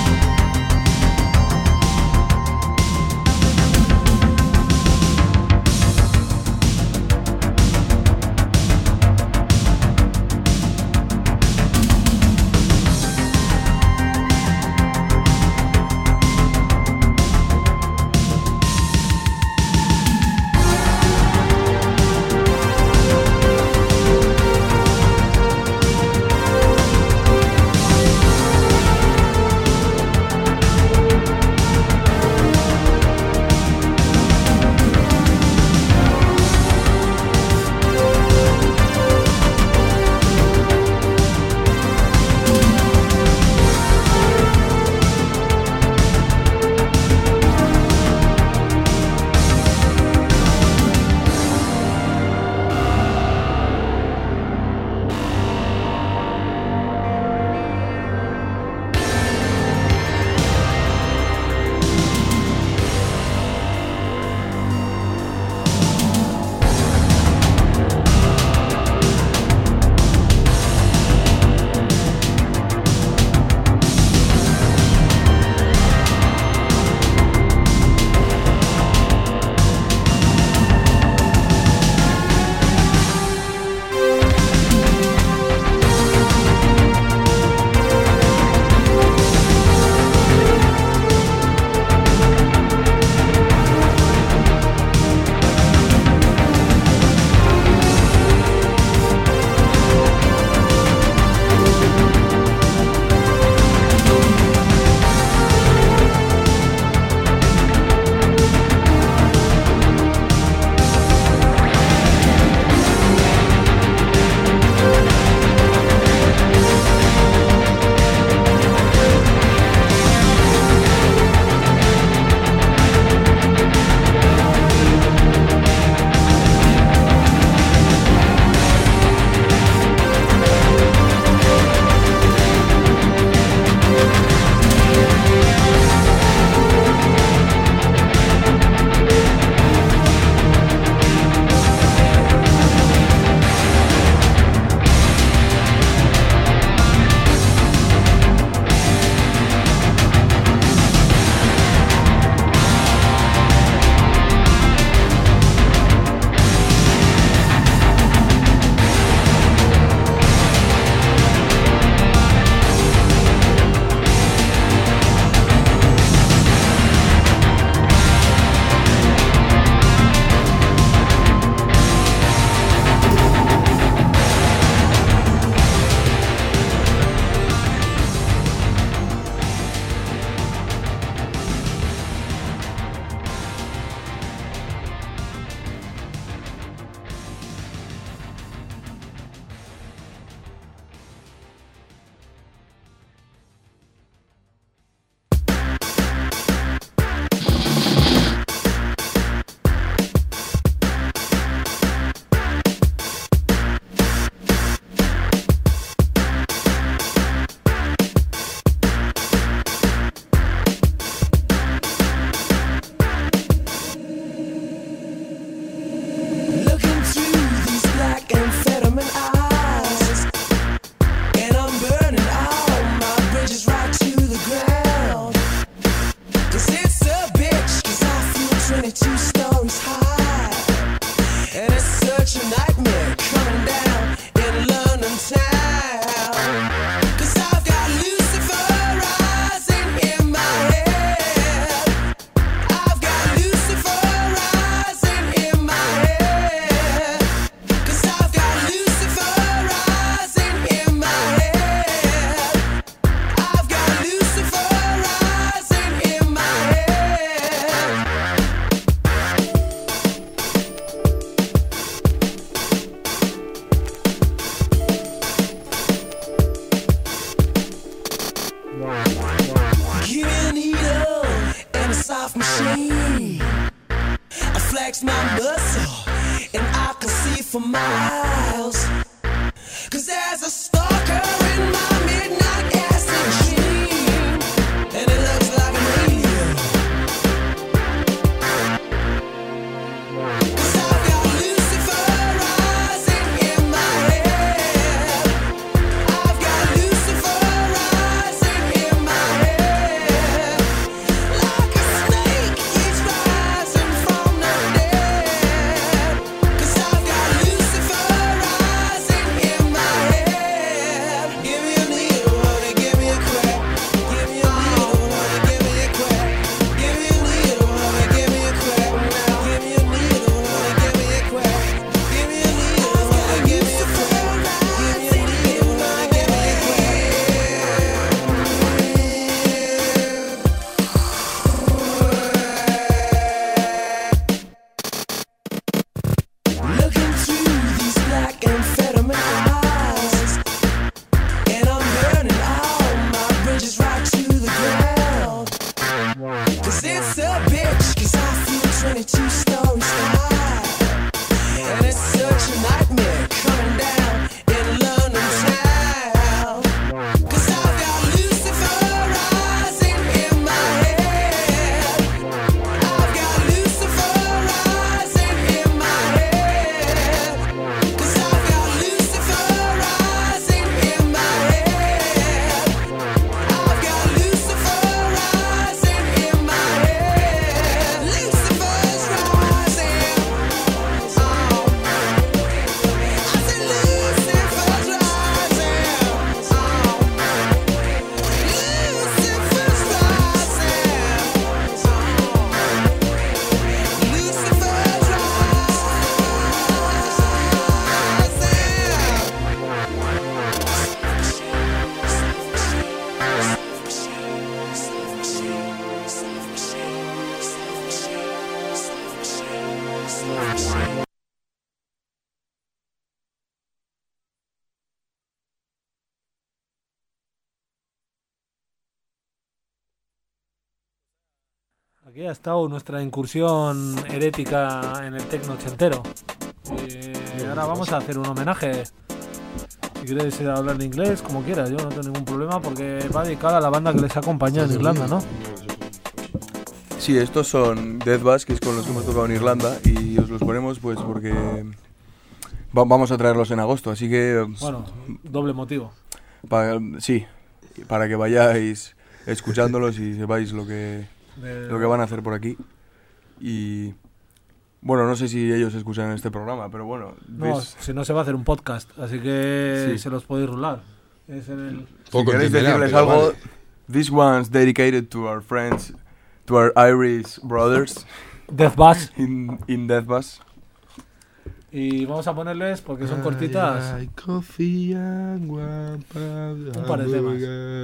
extreme. I flex my muscle and I can see for miles. Cause there's a stalker in my midnight acid dream, and it looks like me. Cause I've got Lucifer rising in my head. I've got Lucifer rising in my head. Like a snake, he's rising from the dead. Cause I've got Lucifer rising in my head. Give me a needle, honey, give me a crack. Give me a needle, honey, give me a crack. Give me a needle, honey, give me a crack. Now give me a needle, honey, give me a crack. Give me a needle, honey, give me a crack. Give me a needle, honey, give me a Looking through these black amphetamine eyes, and I'm burning all my bridges right to the ground. Cause it's a bitch, cause I feel twenty-two stories high, and it's such a nightmare coming down in London town. Cause I've got Lucifer rising in my head. I've got Lucifer rising in my head. Cause I've got Lucifer rising in my head. I've got Lucifer rising in my head. Lucifer's rising. Oh. I said Lucifer's rising. Oh. Lucifer's rising. Oh. Lucifer's rising. Aquí ha estado nuestra incursión herética en el tecno ochentero. Y ahora vamos a hacer un homenaje. Si quieres hablar en inglés, como quieras, yo no tengo ningún problema porque va dedicada a la banda que les acompaña en Irlanda, ¿no? Sí, estos son Death Bass, que es con los que hemos tocado en Irlanda, y os los ponemos pues porque va- vamos a traerlos en agosto, así que Bueno, doble motivo. pa- sí, para que vayáis escuchándolos y sepáis lo que, De- lo que van a hacer por aquí. Y bueno, no sé si ellos escuchan este programa, pero bueno, No, ¿ves? si no se va a hacer un podcast, así que Sí. se los podéis rular. Es en el... Si Poco queréis entenderán, decirles pero algo, vale. this one's dedicated to our friends, to our Irish brothers Death Bass. in, in Death Bass. Y vamos a ponerles, porque son cortitas, Ay, coffee, agua, un par de temas.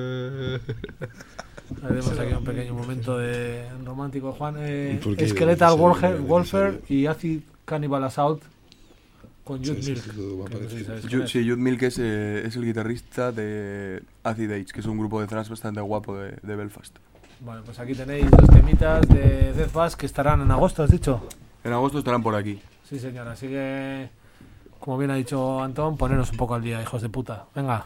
Haremos aquí un pequeño momento de romántico, Juan. Eh, ¿Y por qué Skeletal es Warfare, necesario? Warfare y Acid Cannibal Assault con Jude Sí, sí, Milk. sí, todo va a Que no sé si aparecer. sabéis Ju- quién es. sí, Jude Milk es, eh, es el guitarrista de Acid Age, que es un grupo de thrash bastante guapo de, de Belfast. Bueno, pues aquí tenéis dos temitas de Death Bass que estarán en agosto, ¿has dicho? En agosto estarán por aquí. Sí, señora. Así que, como bien ha dicho Antón, poneros un poco al día, hijos de puta. Venga.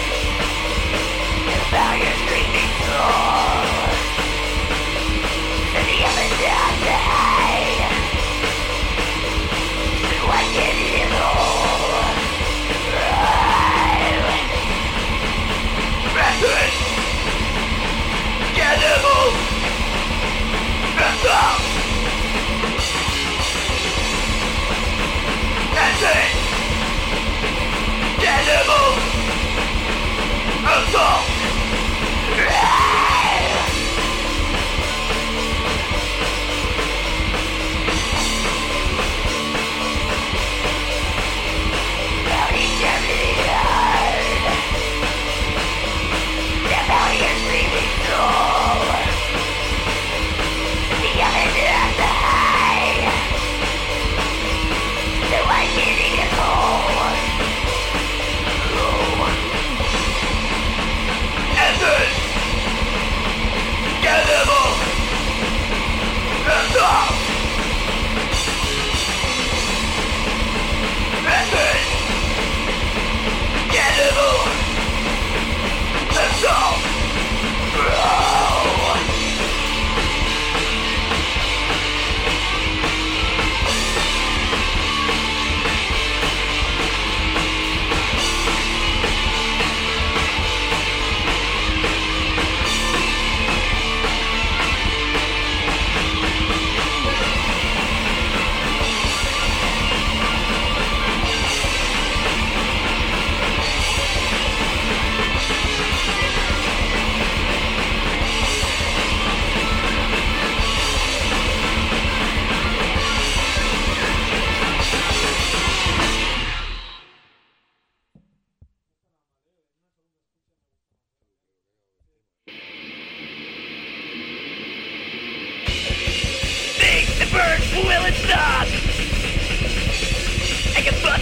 Fire streaming through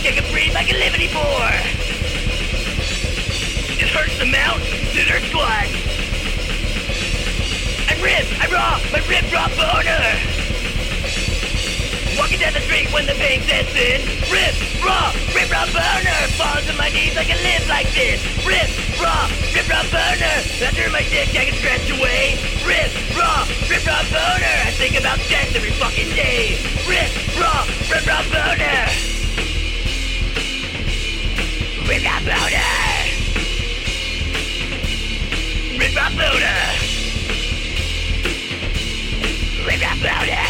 I can breathe, I can live anymore. It hurts the mouth, it hurts blood. I'm ripped, I'm raw, my rib raw boner. Walking down the street when the pain sets in. Rip, raw, rip, raw boner. Falls to my knees, I can live like this. Rip, raw, rip, raw boner. After my dick, I can stretch away. Rip, raw, rip, raw boner. I think about death every fucking day. Rip, raw, rip, raw boner. Rip, raw boner. Rip, raw boner. Rip, raw boner.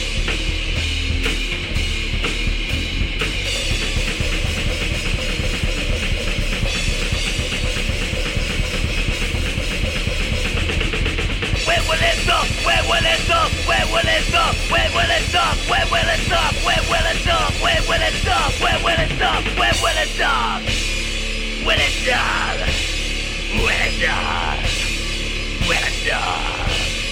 Where will it stop? Where will it stop? Where will it stop? Where will it stop? Where will it stop? Where will it stop? Where will it stop? Where will it stop? Where will it stop? Will it stop? Will it stop? Will it stop?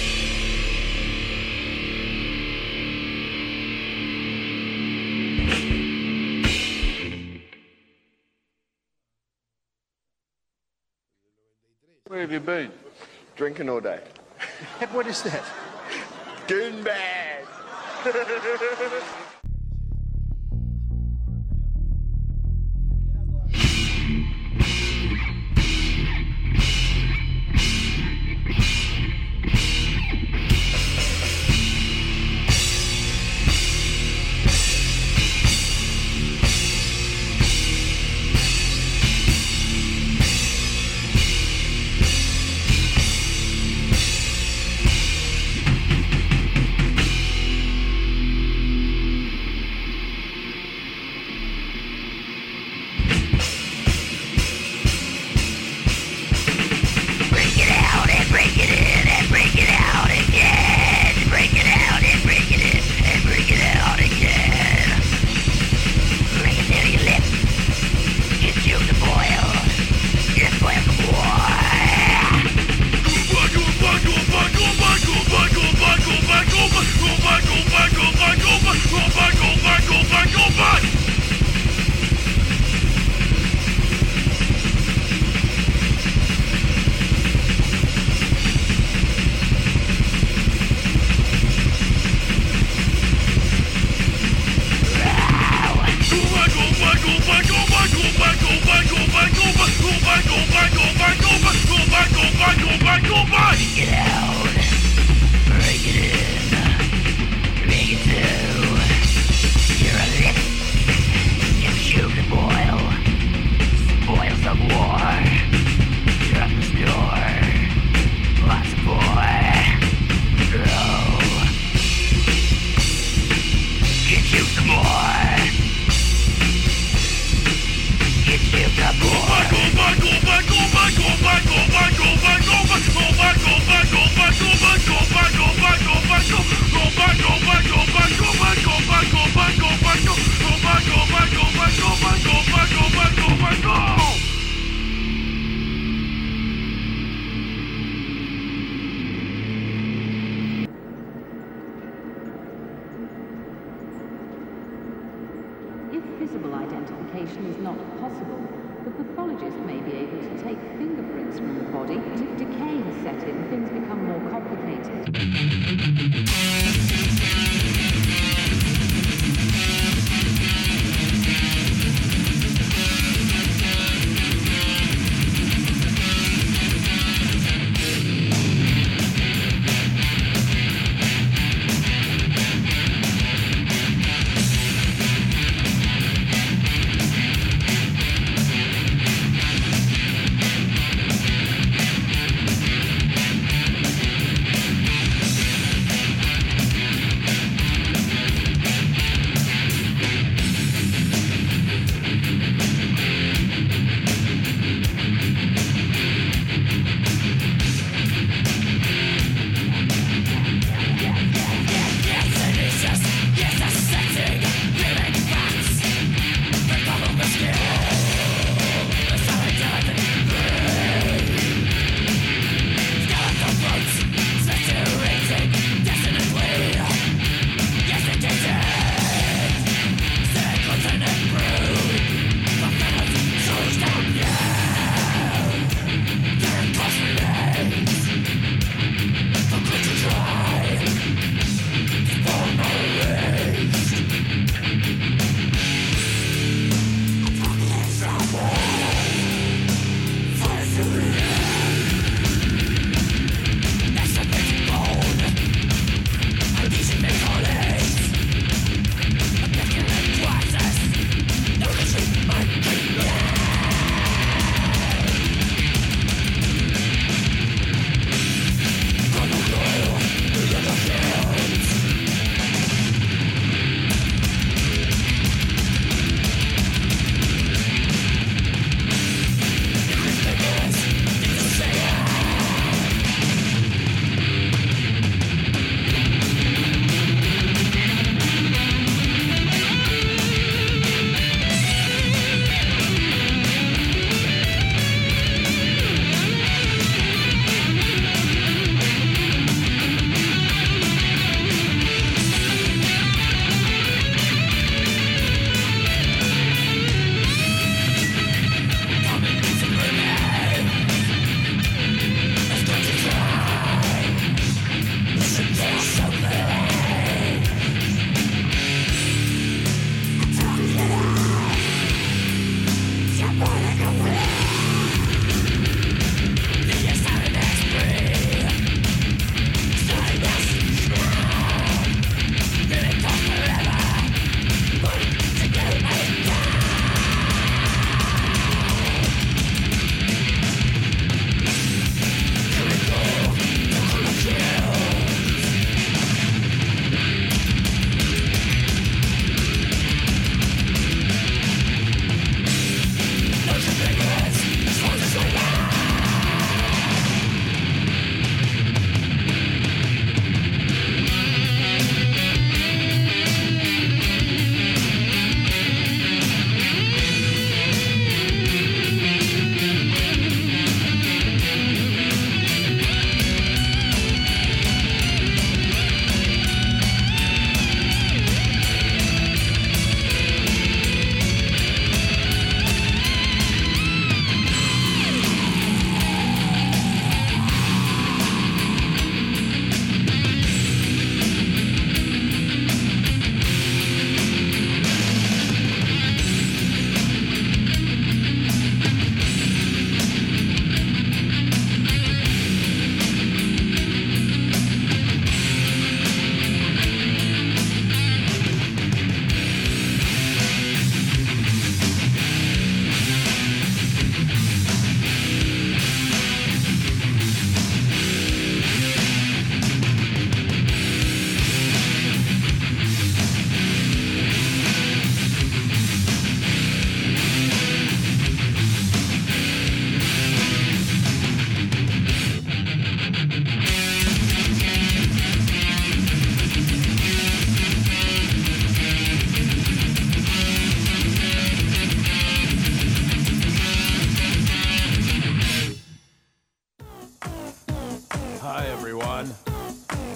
Where have you been? Drinking all day. What is that? Goon bad. If visible identification is not possible, the pathologist may be able to take fingerprints from the body. If decay has set in, things become more complicated.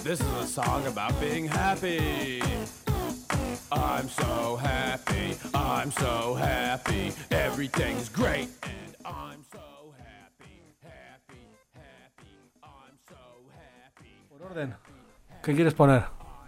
This is a song about being happy. I'm so happy, I'm so happy, everything's great, and I'm so happy, happy, happy, I'm so happy. Por orden, ¿qué quieres poner?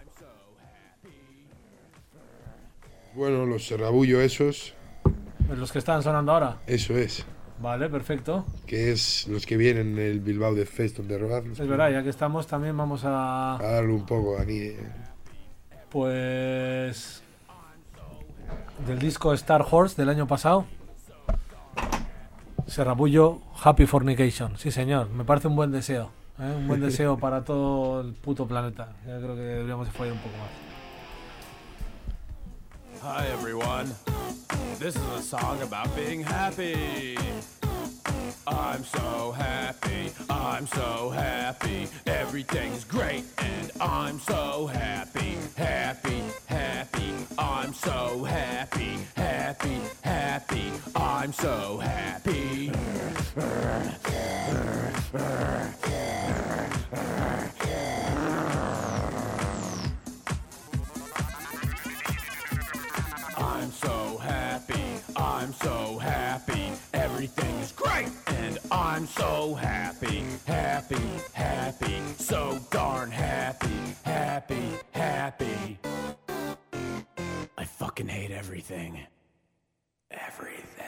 Bueno, los serrabullo esos, Los que están sonando ahora. eso es. Vale, perfecto. Que es los que vienen en el Bilbao de Fest de Road. Es verdad, ya que estamos también vamos a... A darle un poco aquí. eh. Pues... Del disco Star Horse del año pasado. Serrabullo, Happy Fornication. Sí, señor, me parece un buen deseo. ¿eh? Un buen deseo para todo el puto planeta. Yo creo que deberíamos follar un poco más. Hi everyone, this is a song about being happy. I'm so happy, I'm so happy, everything's great, and I'm so happy, happy, happy, I'm so happy, happy, happy, I'm so happy. I'm so happy, I'm so happy, everything's great, and I'm so happy, happy, happy, so darn happy, happy, happy. I fucking hate everything. Everything.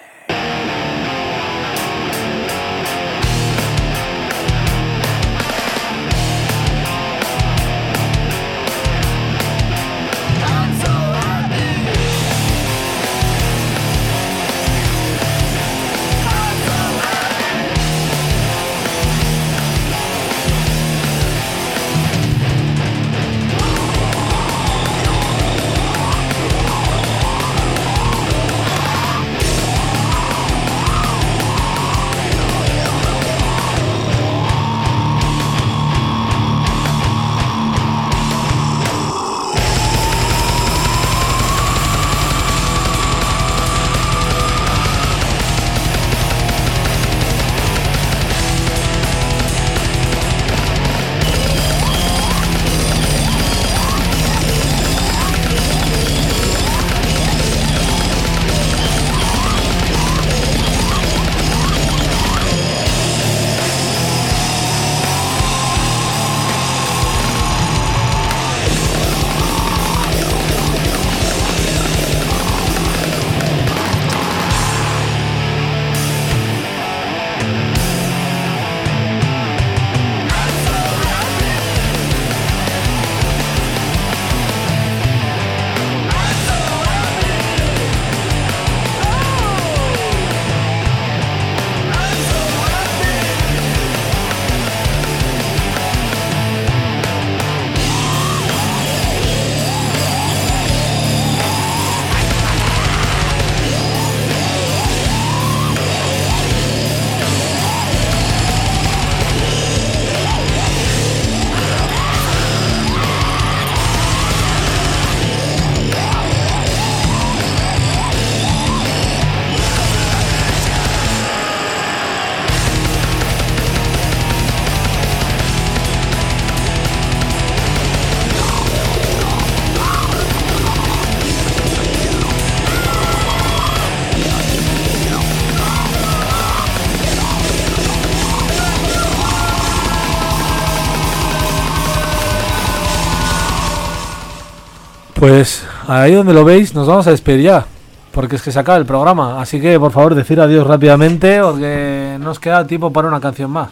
Pues ahí donde lo veis nos vamos a despedir ya, porque es que se acaba el programa, así que por favor decir adiós rápidamente porque nos queda tiempo para una canción más.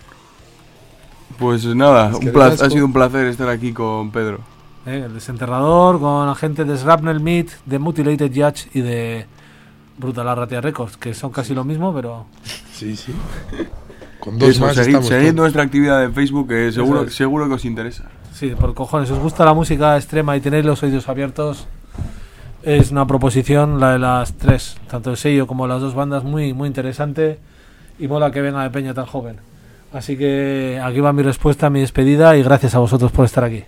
Pues nada, Es que un placer, además ha con- sido un placer estar aquí con Pedro. ¿eh? El desenterrador con la gente de Shrapnel Meat, de Mutilated Judge y de Brutal Arratia Records, que son casi lo mismo, pero Sí, sí. Con dos Eso, más seguid, estamos seguid todos. nuestra actividad en Facebook, que seguro, es. seguro que os interesa. sí, por cojones, si os gusta la música extrema y tenéis los oídos abiertos, es una proposición, la de las tres, tanto el sello como las dos bandas, muy, muy interesante y mola que venga de peña tan joven. Así que aquí va mi respuesta, mi despedida y gracias a vosotros por estar aquí.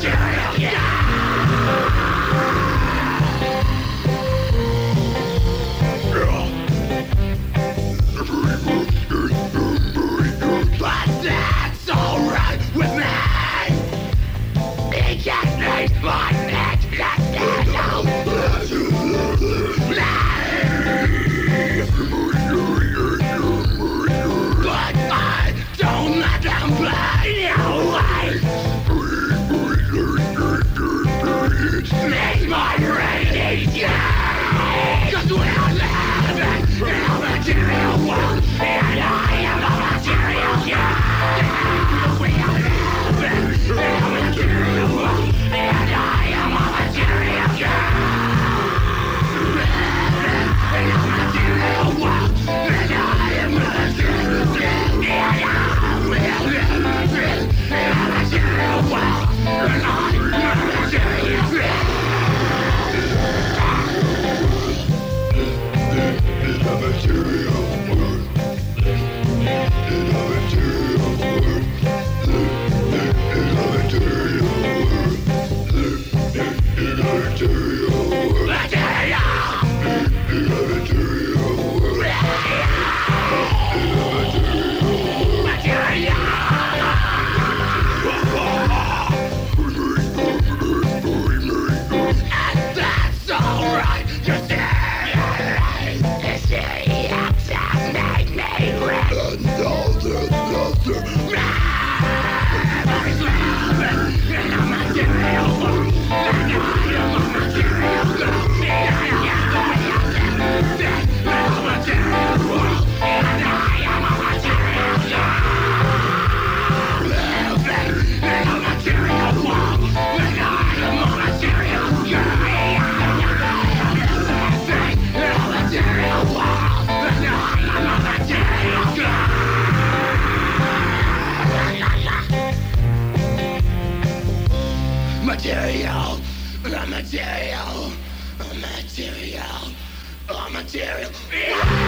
Material, the material, the material, the material.